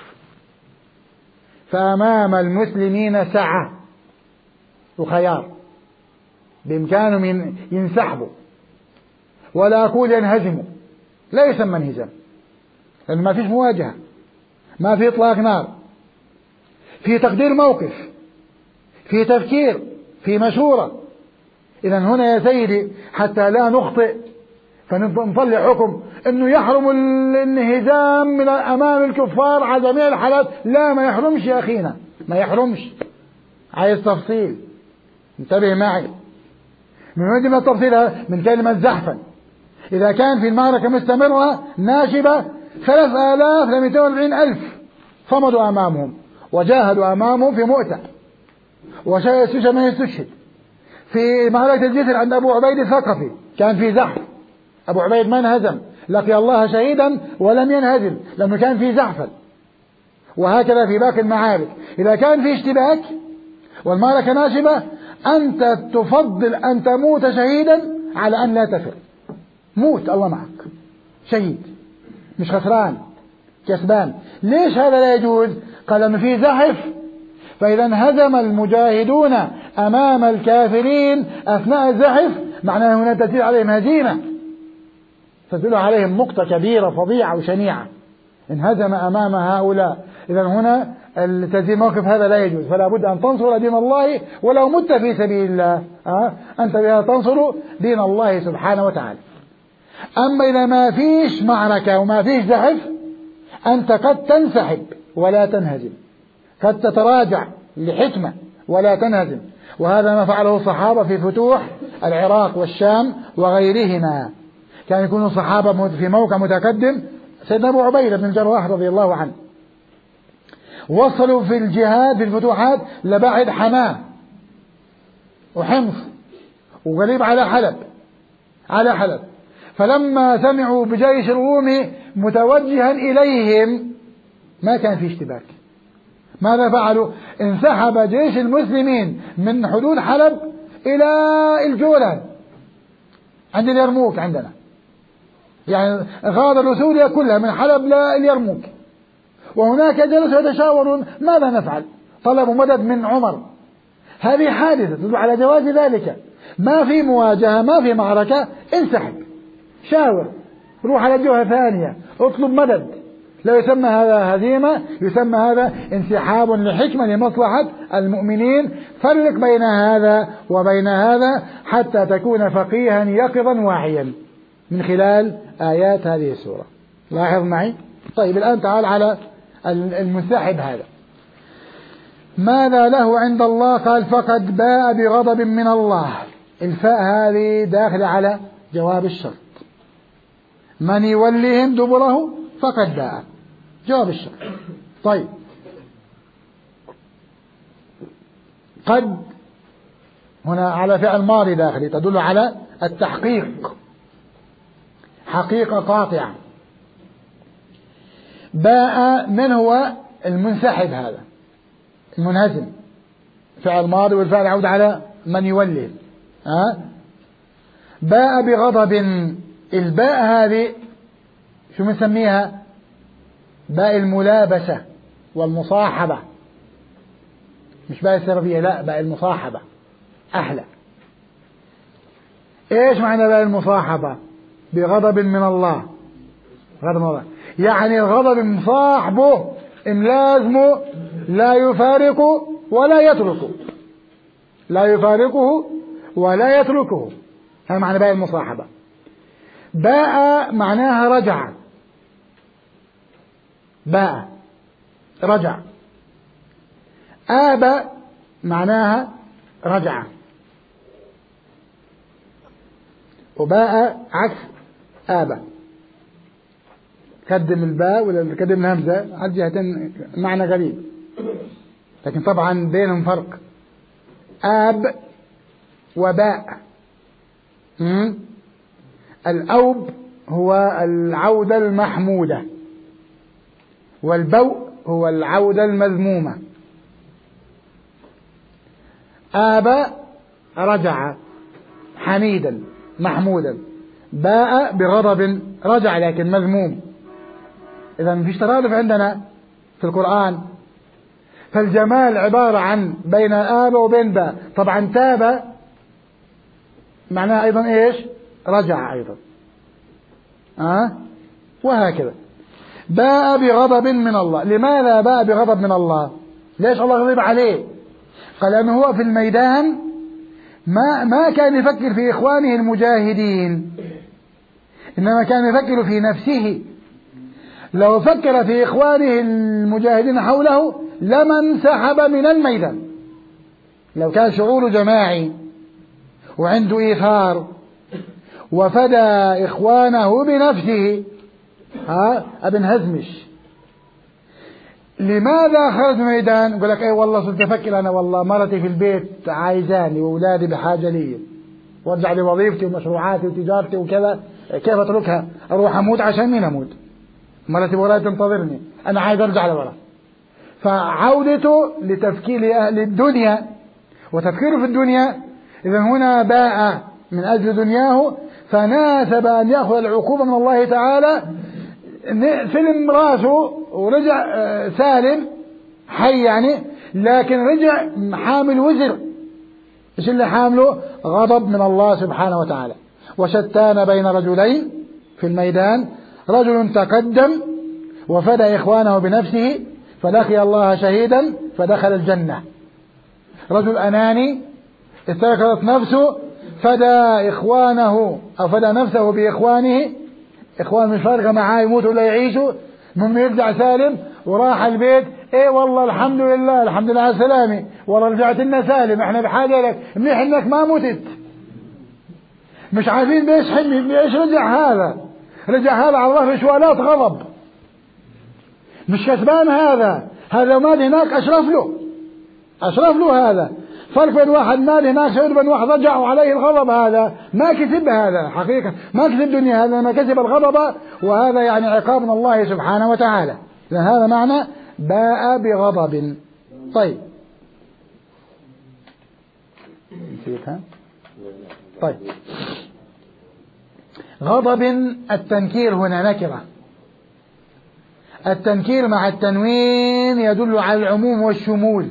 فأمام المسلمين سعة وخيار، بإمكانهم ينسحبوا، ولا أقول ينهزموا، لا يسمى انهزام، لأن ما فيش مواجهة، ما في إطلاق نار، في تقدير موقف، في تفكير، في مشورة. إذن هنا يا سيدي حتى لا نخطئ فنطلع حكم أنه يحرم الانهزام من أمام الكفار على جميع الحالات. لا، ما يحرمش يا أخينا، ما يحرمش. عايز تفصيل، انتبه معي. من وين من التفصيل؟ من كلمة زحفا. إذا كان في المعركة مستمرة ناشبة ثلاث آلاف لمئتين وأربعين ألف صمدوا أمامهم وجاهدوا أمامهم في مؤتة وشيء ما يستشهد. في معركة الجسر عند أبو عبيد الثقفي كان في زحف، أبو عبيد ما انهزم لقي الله شهيدا ولم ينهزم لأنه كان في زحفا. وهكذا في باقي المعارك، إذا كان في اشتباك والمعركة ناشبة أنت تفضل أن تموت شهيدا على أن لا تفر. موت الله معك شهيد، مش خسران كسبان. ليش هذا لا يجوز؟ قال أنه في زحف، فإذا انهزم المجاهدون أمام الكافرين أثناء الزحف معناه هنا تأتي عليهم هزيمة، تدل عليهم نقطة كبيرة فظيعة وشنيعة، انهزم أمام هؤلاء. إذا هنا التزيين موقف هذا لا يجوز، فلا بد أن تنصر دين الله ولو مت في سبيل الله. أه؟ أنت بها تنصر دين الله سبحانه وتعالى. أما إذا ما فيش معركة وما فيش زحف أنت قد تنسحب ولا تنهزم، قد تتراجع لحكمة ولا تنهزم. وهذا ما فعله الصحابة في فتوح العراق والشام وغيرهما. كان يكون الصحابة في موقع متقدم، سيدنا أبو عبيدة بن الجراح رضي الله عنه وصلوا في الجهاد في الفتوحات لبعد حماه وحمص وقريب على حلب على حلب فلما سمعوا بجيش الروم متوجها إليهم ما كان في اشتباك. ماذا فعلوا؟ انسحب جيش المسلمين من حدود حلب إلى الجولان عند اليرموك عندنا، يعني غادروا سوريا كلها من حلب لليرموك. وهناك جلسوا يتشاورون ماذا نفعل، طلبوا مدد من عمر. هذه حادثة تدل على جواز ذلك. ما في مواجهة، ما في معركة، انسحب، شاور، روح على جهة ثانية، اطلب مدد. لا يسمى هذا هزيمة، يسمى هذا انسحاب لحكمة لمصلحة المؤمنين. فرق بين هذا وبين هذا حتى تكون فقيها يقظا واعيا من خلال آيات هذه السورة. لاحظ معي. طيب الآن تعال على المنسحب هذا، ماذا له عند الله؟ قال فقد باء بغضب من الله. الفاء هذه داخل على جواب الشرط، من يوليهم دبره فقد باء، جواب الشرط. طيب قد هنا على فعل ماضي داخلي تدل على التحقيق، حقيقة قاطعة. باء من هو المنسحب هذا المنهزم، فعل ماضي والفعل يعود على من يولي. أه؟ باء بغضب. الباء هذه شو مسميها؟ باء الملابسة والمصاحبة، مش باء السببية، لا باء المصاحبة أحلى. إيش معنى باء المصاحبة؟ بغضب من الله، غضب من الله يعني الغضب مصاحبه ملازمه، لا يفارقه ولا يتركه، لا يفارقه ولا يتركه. هذا معنى باء المصاحبة. باء معناها رجع، باء رجع. آب معناها رجع، وباء عكس آب. قدم الباء ولا قدم الهمزة على جهتين معنى غريب، لكن طبعا بينهم فرق. آب وباء. الأوب هو العودة المحمودة، والبوء هو العودة المذمومة. آب رجع حميدا محمودا، باء بغضب رجع لكن مذموم. إذا مفيش ترادف عندنا في القرآن. فالجمال عبارة عن بين آب وبين باء. طبعا تاب معناه أيضا إيش؟ رجع أيضا. أه؟ وهكذا. باء بغضب من الله. لماذا باء بغضب من الله؟ ليش الله غضب عليه؟ قال أنه هو في الميدان ما ما كان يفكر في إخوانه المجاهدين، إنما كان يفكر في نفسه. لو فكر في إخوانه المجاهدين حوله لما انسحب من الميدان. لو كان شعور جماعي وعنده إيثار وفدى إخوانه بنفسه، ها ابن هزمش. لماذا خرج من الميدان؟ يقول لك اي والله صرت افكر انا والله مرتي في البيت عايزاني واولادي بحاجه لي، وارجع لوظيفتي ومشروعاتي وتجارتي وكذا، كيف أتركها؟ أروح أموت عشان مين أموت؟ مرتي وراي تنتظرني، أنا عايز أرجع لورا. فعودته لتفكير لأهل الدنيا وتفكيره في الدنيا، إذا هنا باء من أجل دنياه، فناسب أن يأخذ العقوبة من الله تعالى. سلم راسه ورجع سالم حي يعني، لكن رجع حامل وزر. إيش اللي حامله؟ غضب من الله سبحانه وتعالى. وشتان بين رجلين في الميدان، رجل تقدم وفدى إخوانه بنفسه فلقي الله شهيدا فدخل الجنة، رجل أناني استيقظت نفسه فدى إخوانه أو فدى نفسه بإخوانه، إخوان مش فارقة معاه يموتوا ولا يعيشوا، المهم يرجع سالم وراح البيت. ايه والله الحمد لله الحمد لله على السلامة، والله رجعت لنا سالم، احنا بحاجة لك، منيح انك ما متت. مش عارفين بيش حلمي بيش رجع هذا، رجع هذا على الله شوالات غضب، مش كسبان هذا، هذا مال هناك أشرف له، أشرف له. هذا فرق بين واحد مال هناك سعود بين واحد رجع وعليه الغضب، هذا ما كسب، هذا حقيقة ما كسب دنيا، هذا ما كسب الغضب، وهذا يعني عقاب من الله سبحانه وتعالى. لأن هذا معنى باء بغضب. طيب نسيتها. طيب غضب التنكير هنا نكرة، التنكير مع التنوين يدل على العموم والشمول،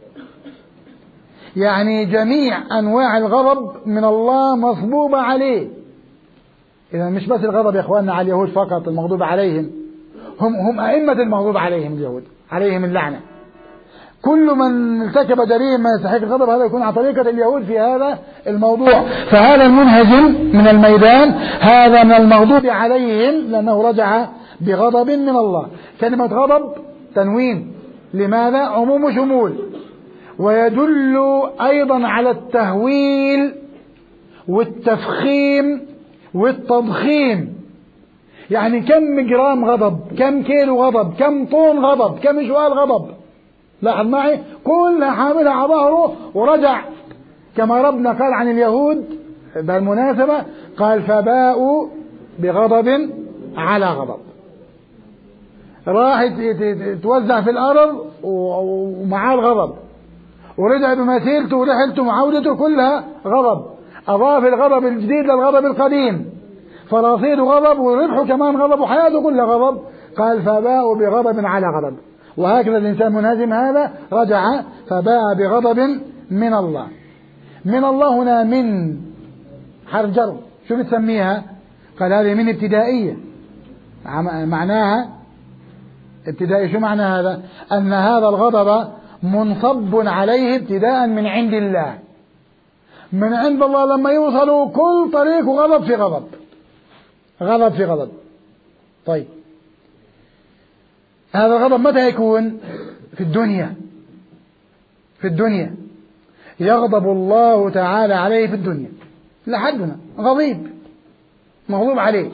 يعني جميع أنواع الغضب من الله مصبوبة عليه. إذا مش بس الغضب يا إخواننا على اليهود فقط المغضوب عليهم، هم هم أئمة المغضوب عليهم اليهود، عليهم اللعنة. كل من ارتكب جريمة يستحق الغضب هذا يكون على طريقة اليهود في هذا الموضوع. فهذا المنهزم من الميدان هذا من المغضوب عليهم لأنه رجع بغضب من الله. كلمة غضب تنوين، لماذا؟ عموم وشمول. ويدل أيضا على التهويل والتفخيم والتضخيم، يعني كم جرام غضب، كم كيلو غضب، كم طن غضب، كم شوال غضب. لاحظ معي كلها حاملها على ظهره ورجع، كما ربنا قال عن اليهود بالمناسبة، قال فباءوا بغضب على غضب، راح يتوزع في الأرض ومعاه الغضب، ورجع بمسيرته ورحلته وعودته كلها غضب، أضاف الغضب الجديد للغضب القديم، فرصيده غضب وربحه كمان غضب وحياته كلها غضب. قال فباءوا بغضب على غضب. وهكذا الإنسان منهزم هذا رجع فباء بغضب من الله. من الله هنا من حرف جر، شو بتسميها؟ قال هذه من ابتدائية، معناها ابتدائي. شو معنى هذا؟ أن هذا الغضب منصب عليه ابتداء من عند الله، من عند الله لما يوصلوا كل طريق غضب في غضب، غضب في غضب. طيب هذا الغضب متى يكون؟ في الدنيا، في الدنيا يغضب الله تعالى عليه في الدنيا. لحدنا غضيب مغضوب عليه.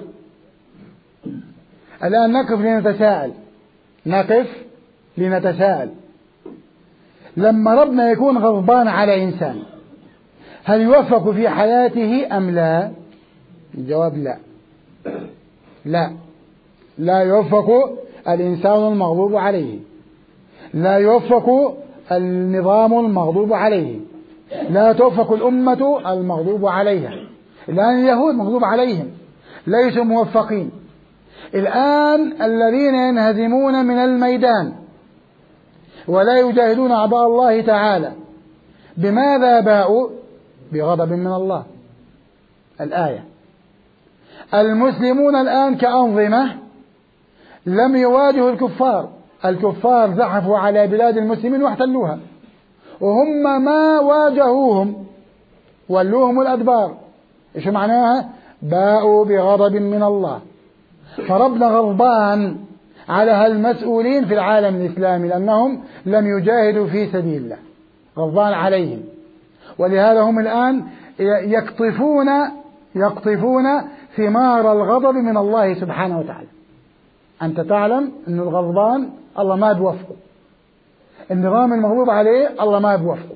الآن نقف لنتساءل، نقف لنتساءل، لما ربنا يكون غضبان على إنسان هل يوفق في حياته أم لا؟ الجواب لا، لا لا يوفق الإنسان المغضوب عليه، لا يوفق النظام المغضوب عليه، لا توفق الأمة المغضوب عليها. الآن اليهود مغضوب عليهم ليسوا موفقين. الآن الذين ينهزمون من الميدان ولا يجاهدون أعداء الله تعالى بماذا باءوا؟ بغضب من الله. الآية المسلمون الآن كأنظمة لم يواجهوا الكفار، الكفار زحفوا على بلاد المسلمين واحتلوها، وهم ما واجهوهم ولوهم الأدبار. إيش معناها؟ باءوا بغضب من الله. فربنا غضبان على هالمسؤولين في العالم الإسلامي لأنهم لم يجاهدوا في سبيل الله، غضبان عليهم. ولهذا هم الآن يقطفون يقطفون ثمار الغضب من الله سبحانه وتعالى. أنت تعلم أن الغضبان الله ما بيوفقه، النظام المغضوب عليه الله ما بيوفقه.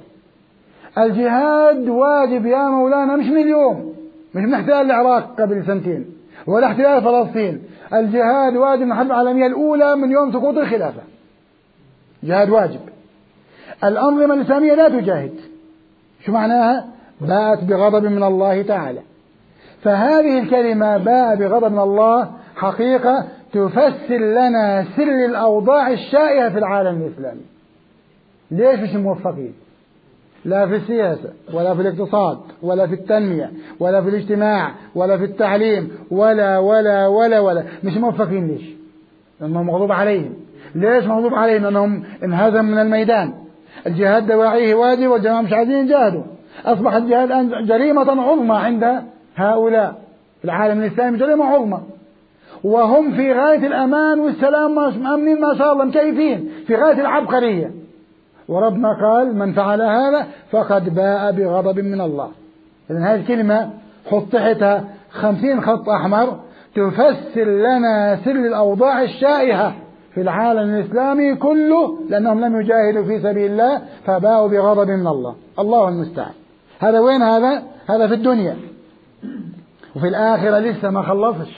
الجهاد واجب يا مولانا مش من اليوم، مش محتاج العراق قبل سنتين، ولا احتلال فلسطين. الجهاد واجب من الحرب العالمية الأولى من يوم سقوط الخلافة، جهاد واجب. الأنظمة الإسلامية لا تجاهد، شو معناها؟ باءت بغضب من الله تعالى. فهذه الكلمة باء بغضب من الله حقيقة تفسر لنا سر الأوضاع الشائعة في العالم الإسلامي. ليش مش موفقين؟ لا في السياسة ولا في الاقتصاد ولا في التنمية ولا في الاجتماع ولا في التعليم ولا ولا ولا ولا مش موفقين. ليش؟ لأنهم مغضوب عليهم. ليش مغضوب عليهم؟ لأنهم انهزموا من الميدان. الجهاد دواعيه واجب والجماعة مش عايزين يجاهدوا. أصبح الجهاد جريمة عظمى عند هؤلاء في العالم الإسلامي، جريمة عظمى، وهم في غاية الأمان والسلام، مأمنين ما شاء الله، مكيفين في غاية العبقرية. وربنا قال من فعل هذا فقد باء بغضب من الله. إذن هذه الكلمة حط تحتها خمسين خط أحمر تفسر لنا سر الأوضاع الشائعة في العالم الإسلامي كله، لأنهم لم يجاهدوا في سبيل الله فباءوا بغضب من الله. الله المستعان. هذا وين هذا؟ هذا في الدنيا. وفي الآخرة لسه ما خلصش.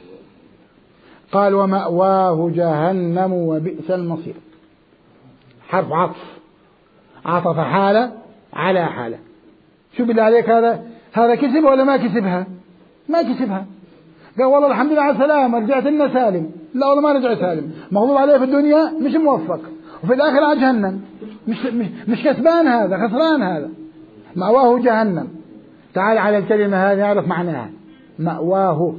قال ومأواه جهنم وبئس المصير. حرف عطف، عطف حالة على حالة. شو بالله عليك هذا؟ هذا كسب ولا ما كسبها؟ ما كسبها. قال والله الحمد لله على السلامة، رجعت لنا سالم. لا والله ما رجع سالم، مغضوب عليه في الدنيا، مش موفق، وفي الآخرة على جهنم. مش, مش, مش كسبان هذا، خسران هذا. مأواه جهنم. تعال على الكلمة هذه نعرف معناها. مأواه،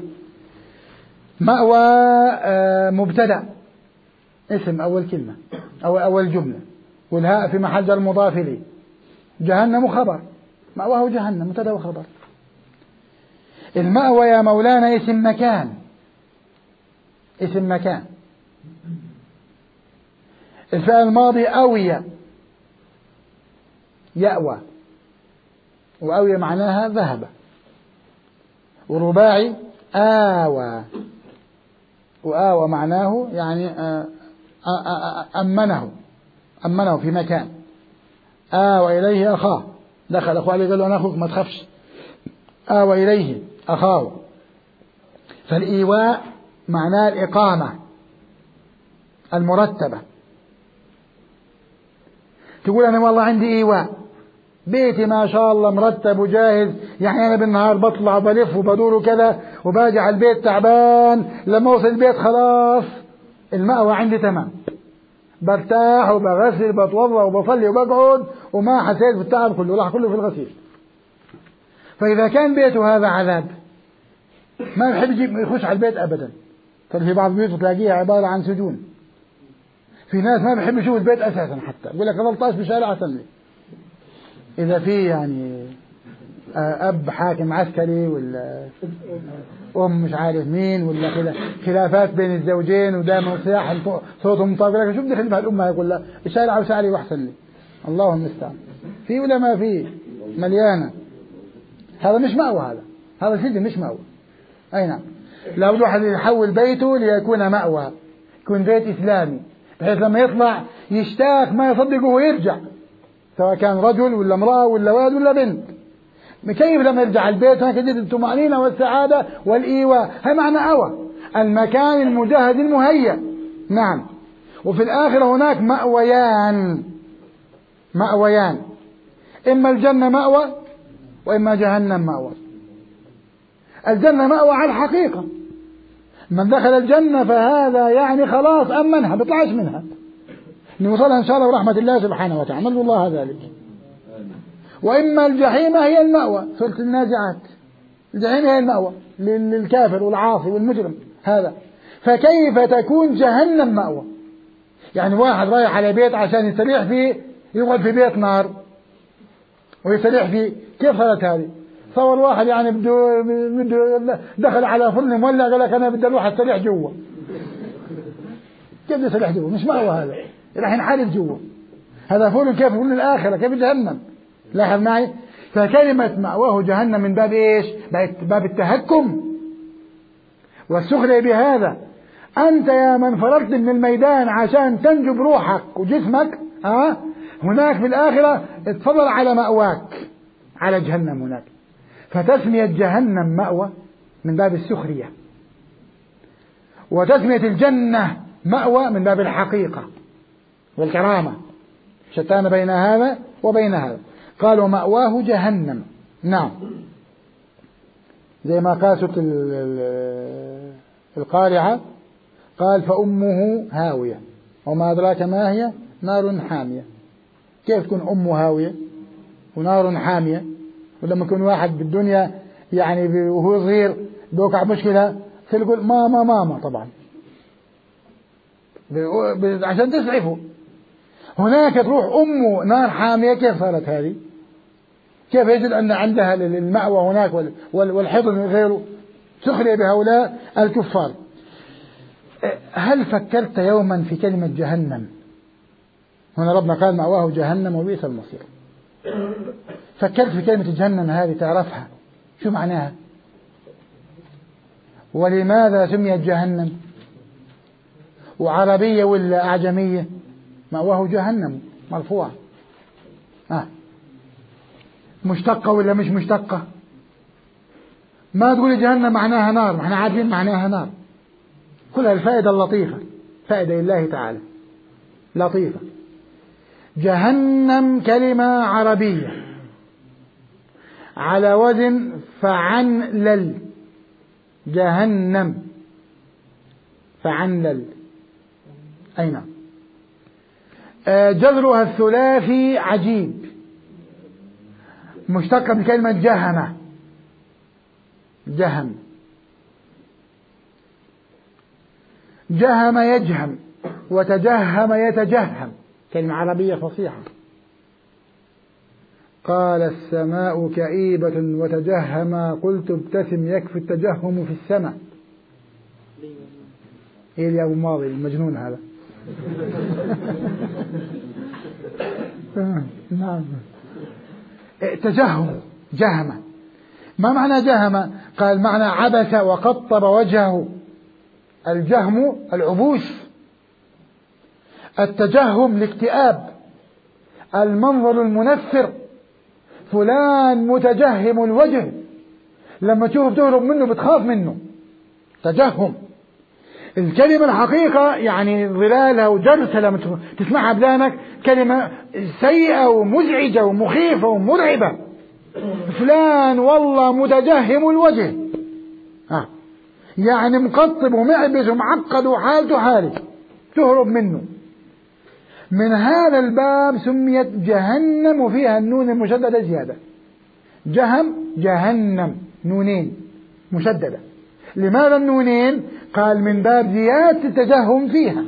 مأوى آه مبتدأ، اسم أول كلمة أو أول جملة، والهاء في محل جر مضاف إليه. جهنم خبر، مأواه جهنم مبتدأ وخبر. المأوى يا مولانا اسم مكان، اسم مكان. الفعل الماضي أوي، يأوى، وأوي معناها ذهب. والرباعي آوى، وآوى معناه يعني أمنه، أمنه في مكان. آوى إليه أخاه، دخل أخوه عليه قال له أنا أخوك ما تخافش، آوى إليه أخاه. فالإيواء معناه الإقامة المرتبة. تقول أنا والله عندي إيواء، بيتي ما شاء الله مرتب وجاهز، يعني أنا بالنهار بطلع وبلف وبدور وكذا، وباجي على البيت تعبان، لما أوصل البيت خلاص المأوى عندي تمام، برتاح وبغسل بتوضأ وبصلي وبقعد وما حسيت بالتعب كله، راح كله في الغسيل. فإذا كان بيته هذا عذاب ما بحب يجيب يخش على البيت أبدا. ففي بعض البيوت تلاقيها عبارة عن سجون. في ناس ما بحب يشوف البيت أساسا، حتى يقول لك غلطاش بشارع أحسن لي. إذا في يعني أب حاكم عسكري ولا أم مش عارف مين ولا كذا خلافات بين الزوجين ودائما صياح صوتهم مطابق، شوف دخل بهالأمة يقول لها الشارع وسعري وأحسن لي. الله المستعان. في ولا ما في؟ مليانة. هذا مش مأوى، هذا هذا سجن مش مأوى. أي نعم. لابد واحد يحول بيته ليكون مأوى، يكون بيت إسلامي، بحيث لما يطلع يشتاق ما يصدقه ويرجع، سواء كان رجل ولا امرأة ولا ولد ولا بنت. كيف لما يرجع البيت هناك يجد الطمأنينة والسعادة والإيواء. هي معنى أوى، المكان المجهز المهيأ. نعم. وفي الآخرة هناك مأويان، مأويان، إما الجنة مأوى وإما جهنم مأوى. الجنة مأوى على الحقيقة، من دخل الجنة فهذا يعني خلاص أمنها بيطلعش منها، نوصلها إن شاء الله برحمة الله سبحانه وتعالى، نرجو الله ذلك. وإما الجحيم هي المأوى، سورة النازعات، الجحيم هي المأوى للكافر والعاصي والمجرم هذا. فكيف تكون جهنم مأوى؟ يعني واحد رايح على بيت عشان يستريح فيه، يقعد في بيت نار ويستريح فيه، كيف صارت هذه؟ صور واحد يعني بده بده دخل على فرن مولع قال لك أنا بدي أروح أستريح جوا. كيف بدي أستريح جوا؟ مش مأوى هذا، راح ينحرف جوا. هذا فرن كيف فرن الآخرة، كيف جهنم. لاحظ معي. فكلمة مأواه جهنم من باب إيش؟ باب التهكم والسخرية بهذا. أنت يا من فررت من الميدان عشان تنجو بروحك وجسمك، ها هناك في الآخرة اتفضل على مأواك على جهنم هناك. فتسمية جهنم مأوى من باب السخرية وتسمية الجنة مأوى من باب الحقيقة والكرامة، شتان بين هذا وبين هذا. قالوا مأواه جهنم. نعم، زي ما قال سورة القارعة قال فأمه هاوية وما أدراك ما هي نار حامية. كيف تكون أمه هاوية ونار حامية؟ ولما يكون واحد بالدنيا يعني وهو صغير بيوقع مشكلة تقول ماما ماما طبعا عشان تسعفه. هناك تروح أمه نار حامية، كيف صارت هذه؟ كيف يجد أن عندها المأوى هناك والحضن وغيره؟ سخرية بهؤلاء الكفار. هل فكرت يوما في كلمة جهنم؟ هنا ربنا قال مأواه جهنم وبئس المصير. فكرت في كلمة جهنم هذه؟ تعرفها شو معناها؟ ولماذا سميت جهنم؟ وعربية ولا أعجمية؟ مأواه جهنم مرفوع. آه. مشتقة ولا مش مشتقة؟ ما تقول جهنم معناها نار، احنا عارفين معناها نار. كلها الفائدة اللطيفة، فائدة لله تعالى لطيفة. جهنم كلمة عربية على وزن فعنلل. جهنم فعنلل. أي نعم. جذرها الثلاثي عجيب، مشتقة من كلمة جهمة. جهم جهم يجهم وتجهم يتجهم، كلمة عربية فصيحة. قال السماء كئيبة وتجهما قلت ابتسم يكفي التجهم في السماء. ايه يا ابو ماضي المجنون هذا. نعم. تجهم جهم. ما معنى جهم؟ قال معنى عبس وقطب وجهه. الجهم العبوس، التجهم الاكتئاب، المنظر المنفر. فلان متجهم الوجه، لما تشوف تهرب منه بتخاف منه. تجهم. الكلمة الحقيقة يعني ظلالها وجرسها لما تسمعها بلانك كلمة سيئة ومزعجة ومخيفة ومرعبة. فلان والله متجهم الوجه، آه. يعني مقطب ومعبس ومعقد وحالته حالة تهرب منه. من هذا الباب سميت جهنم وفيها النون المشددة زيادة. جهم جهنم نونين مشددة. لماذا النونين؟ قال من باب زيادة التجهم فيها،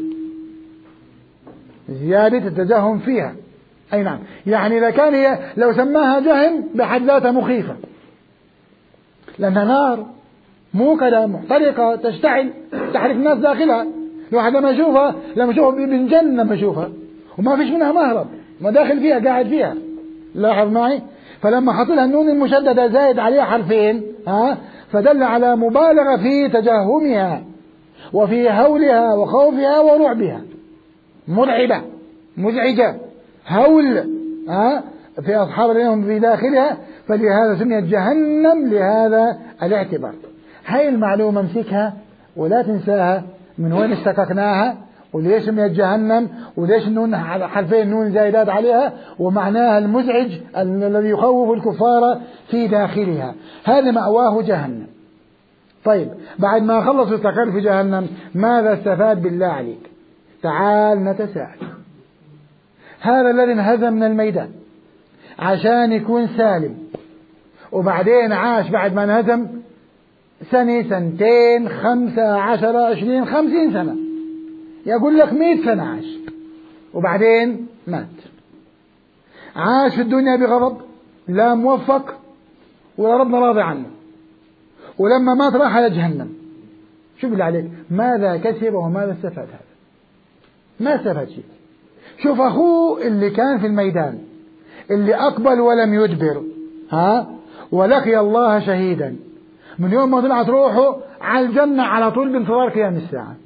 زيادة التجهم فيها. أي نعم. يعني إذا كان هي لو سماها جهم بحد ذاتها مخيفة، لأنها نار موقدة محترقة تشتعل تحرق الناس داخلها. الواحد لما يشوفها لما يشوفها بنجن لما يشوفها وما فيش منها مهرب، ما داخل فيها قاعد فيها. لاحظ معي. فلما حط لها النون المشددة زايد عليها حرفين، ها، فدل على مبالغة في تجهمها وفي هولها وخوفها ورعبها. مرعبة مزعجة هول، ها، في أصحاب اليوم في داخلها. فلهذا سميت جهنم لهذا الاعتبار. هاي المعلومة امسكها ولا تنساها. من وين اشتققناها وليش سميت جهنم وليش النون حرفين نون زائدات عليها ومعناها المزعج الذي يخوف الكفار في داخلها. هذا مأواه جهنم. طيب بعد ما خلص واستقر في جهنم ماذا استفاد بالله عليك؟ تعال نتساءل. هذا الذي انهزم من الميدان عشان يكون سالم، وبعدين عاش بعد ما انهزم سنة سنتين خمسة عشر عشرين خمسين سنة، يقول لك مئة سنة عاش وبعدين مات. عاش في الدنيا بغضب، لا موفق ولا ربنا راضي عنه، ولما مات راح على جهنم. شو بالله عليك ماذا كسب وماذا استفاد؟ هذا ما استفاد شيء. شوف أخوه اللي كان في الميدان اللي أقبل ولم يدبر، ها، ولقي الله شهيدا، من يوم ما طلعت روحه على الجنة على طول بانتظار قيام الساعة.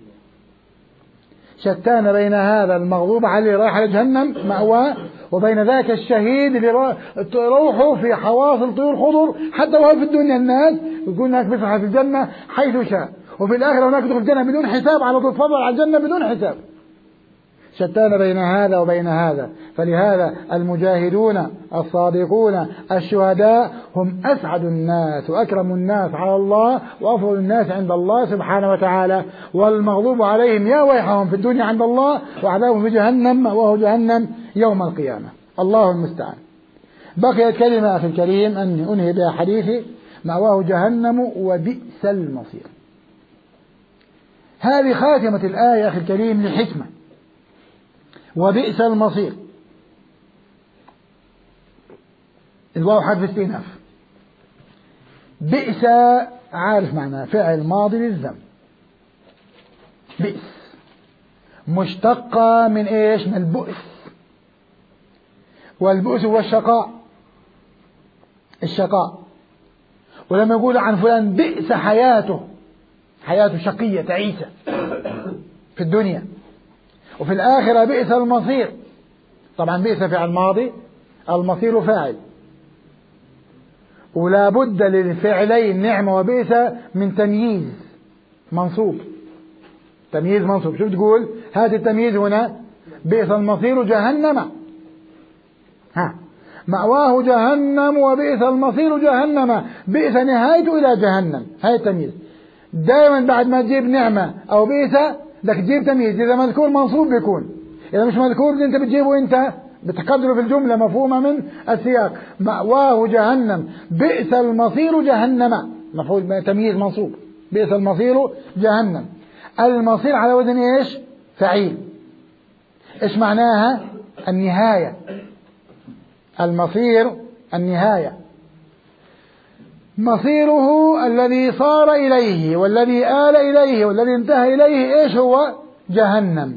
شتان بين هذا المغضوب عليه رايح على جهنم مأواه وبين ذاك الشهيد اللي روحه في حواصل طيور خضر. حتى وهو في الدنيا الناس يقول هناك بفرح في الجنة حيث شاء، وفي الآخرة هناك يدخل الجنة بدون حساب، على طول تفضل على الجنة بدون حساب. شتان بين هذا وبين هذا. فلهذا المجاهدون الصادقون الشهداء هم أسعد الناس وأكرم الناس على الله وأفضل الناس عند الله سبحانه وتعالى. والمغضوب عليهم يا ويحهم في الدنيا عند الله وعذابهم في جهنم وهو جهنم يوم القيامة. الله المستعان. بقيت كلمة في الكريم أن أنهي بها حديثي: مأواه جهنم وبئس المصير. هذه خاتمة الآية أخي الكريم لحكمة. وبئس المصير، الواو حرف استئناف. بئس عارف معناه فعل ماضي للذم. بئس مشتقة من ايش؟ من البؤس، والبؤس هو الشقاء. الشقاء. ولما يقول عن فلان بئس حياته، حياته شقية تعيسة في الدنيا، وفي الآخرة بئس المصير. طبعا بئس فعل ماضي، المصير فاعل، ولا بد للفعلين نعمة وبئس من تمييز منصوب. تمييز منصوب. شو تقول؟ هذا التمييز هنا: بئس المصير جهنم. ها مأواه جهنم وبئس المصير جهنم. بئس نهايته إلى جهنم. هاي التمييز. دائما بعد ما تجيب نعمة أو بئس بدك تجيب تمييز. إذا مذكور منصوب بيكون، إذا مش مذكور أنت بتجيبه أنت بتقدره في الجملة مفهومة من السياق. مأواه جهنم بئس المصير جهنم، مفعول تمييز منصوب. بئس المصير جهنم. المصير على وزن إيش؟ فعيل. إيش معناها؟ النهاية. المصير النهاية. مصيره الذي صار إليه والذي آل إليه والذي انتهى إليه إيش هو؟ جهنم.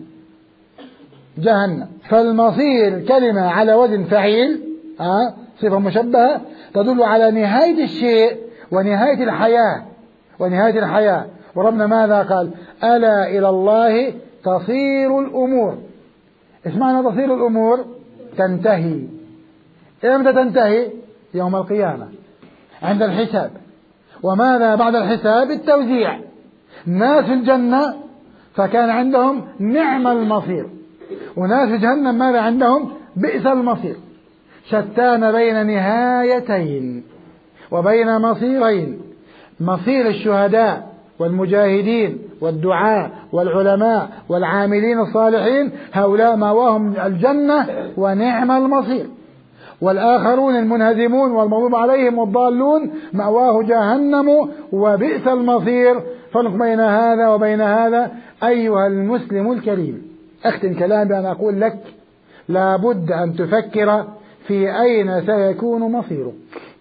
جهنم. فالمصير كلمة على وزن فعيل، آه صفة مشبهة تدل على نهاية الشيء ونهاية الحياة. ونهاية الحياة. وربنا ماذا قال؟ ألا إلى الله تصير الأمور. إيش معنى تصير الأمور؟ تنتهي. إمتى تنتهي؟ يوم القيامة عند الحساب. وماذا بعد الحساب؟ التوزيع. ناس في الجنة فكان عندهم نعم المصير، وناس في جهنم ماذا عندهم؟ بئس المصير. شتان بين نهايتين وبين مصيرين. مصير الشهداء والمجاهدين والدعاء والعلماء والعاملين الصالحين، هؤلاء مأواهم الجنة ونعم المصير. والآخرون المنهزمون والمغضوب عليهم والضالون مأواه جهنم وبئس المصير. فرق بين هذا وبين هذا أيها المسلم الكريم. أختم كلامي بأن أقول لك: لا بد أن تفكر في أين سيكون مصيرك.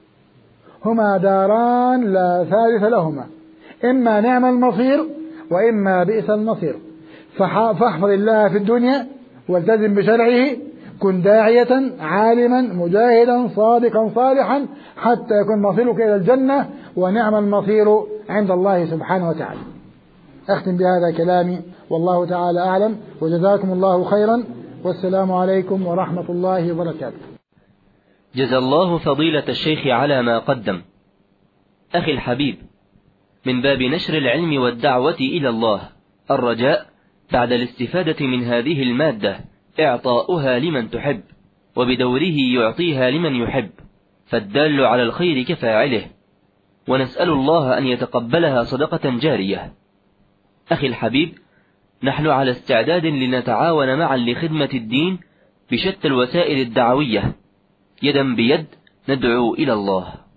هما داران لا ثالث لهما، إما نعم المصير وإما بئس المصير. فاحفظ الله في الدنيا والتزم بشرعه، كن داعية عالما مجاهدا صادقا صالحا حتى يكون مصيرك إلى الجنة، ونعم المصير عند الله سبحانه وتعالى. أختم بهذا كلامي والله تعالى أعلم، وجزاكم الله خيرا، والسلام عليكم ورحمة الله وبركاته. جزا الله فضيلة الشيخ على ما قدم. أخي الحبيب، من باب نشر العلم والدعوة إلى الله، الرجاء بعد الاستفادة من هذه المادة إعطاؤها لمن تحب، وبدوره يعطيها لمن يحب، فالدال على الخير كفاعله، ونسأل الله أن يتقبلها صدقة جارية. أخي الحبيب، نحن على استعداد لنتعاون معا لخدمة الدين بشتى الوسائل الدعوية، يدا بيد ندعو إلى الله.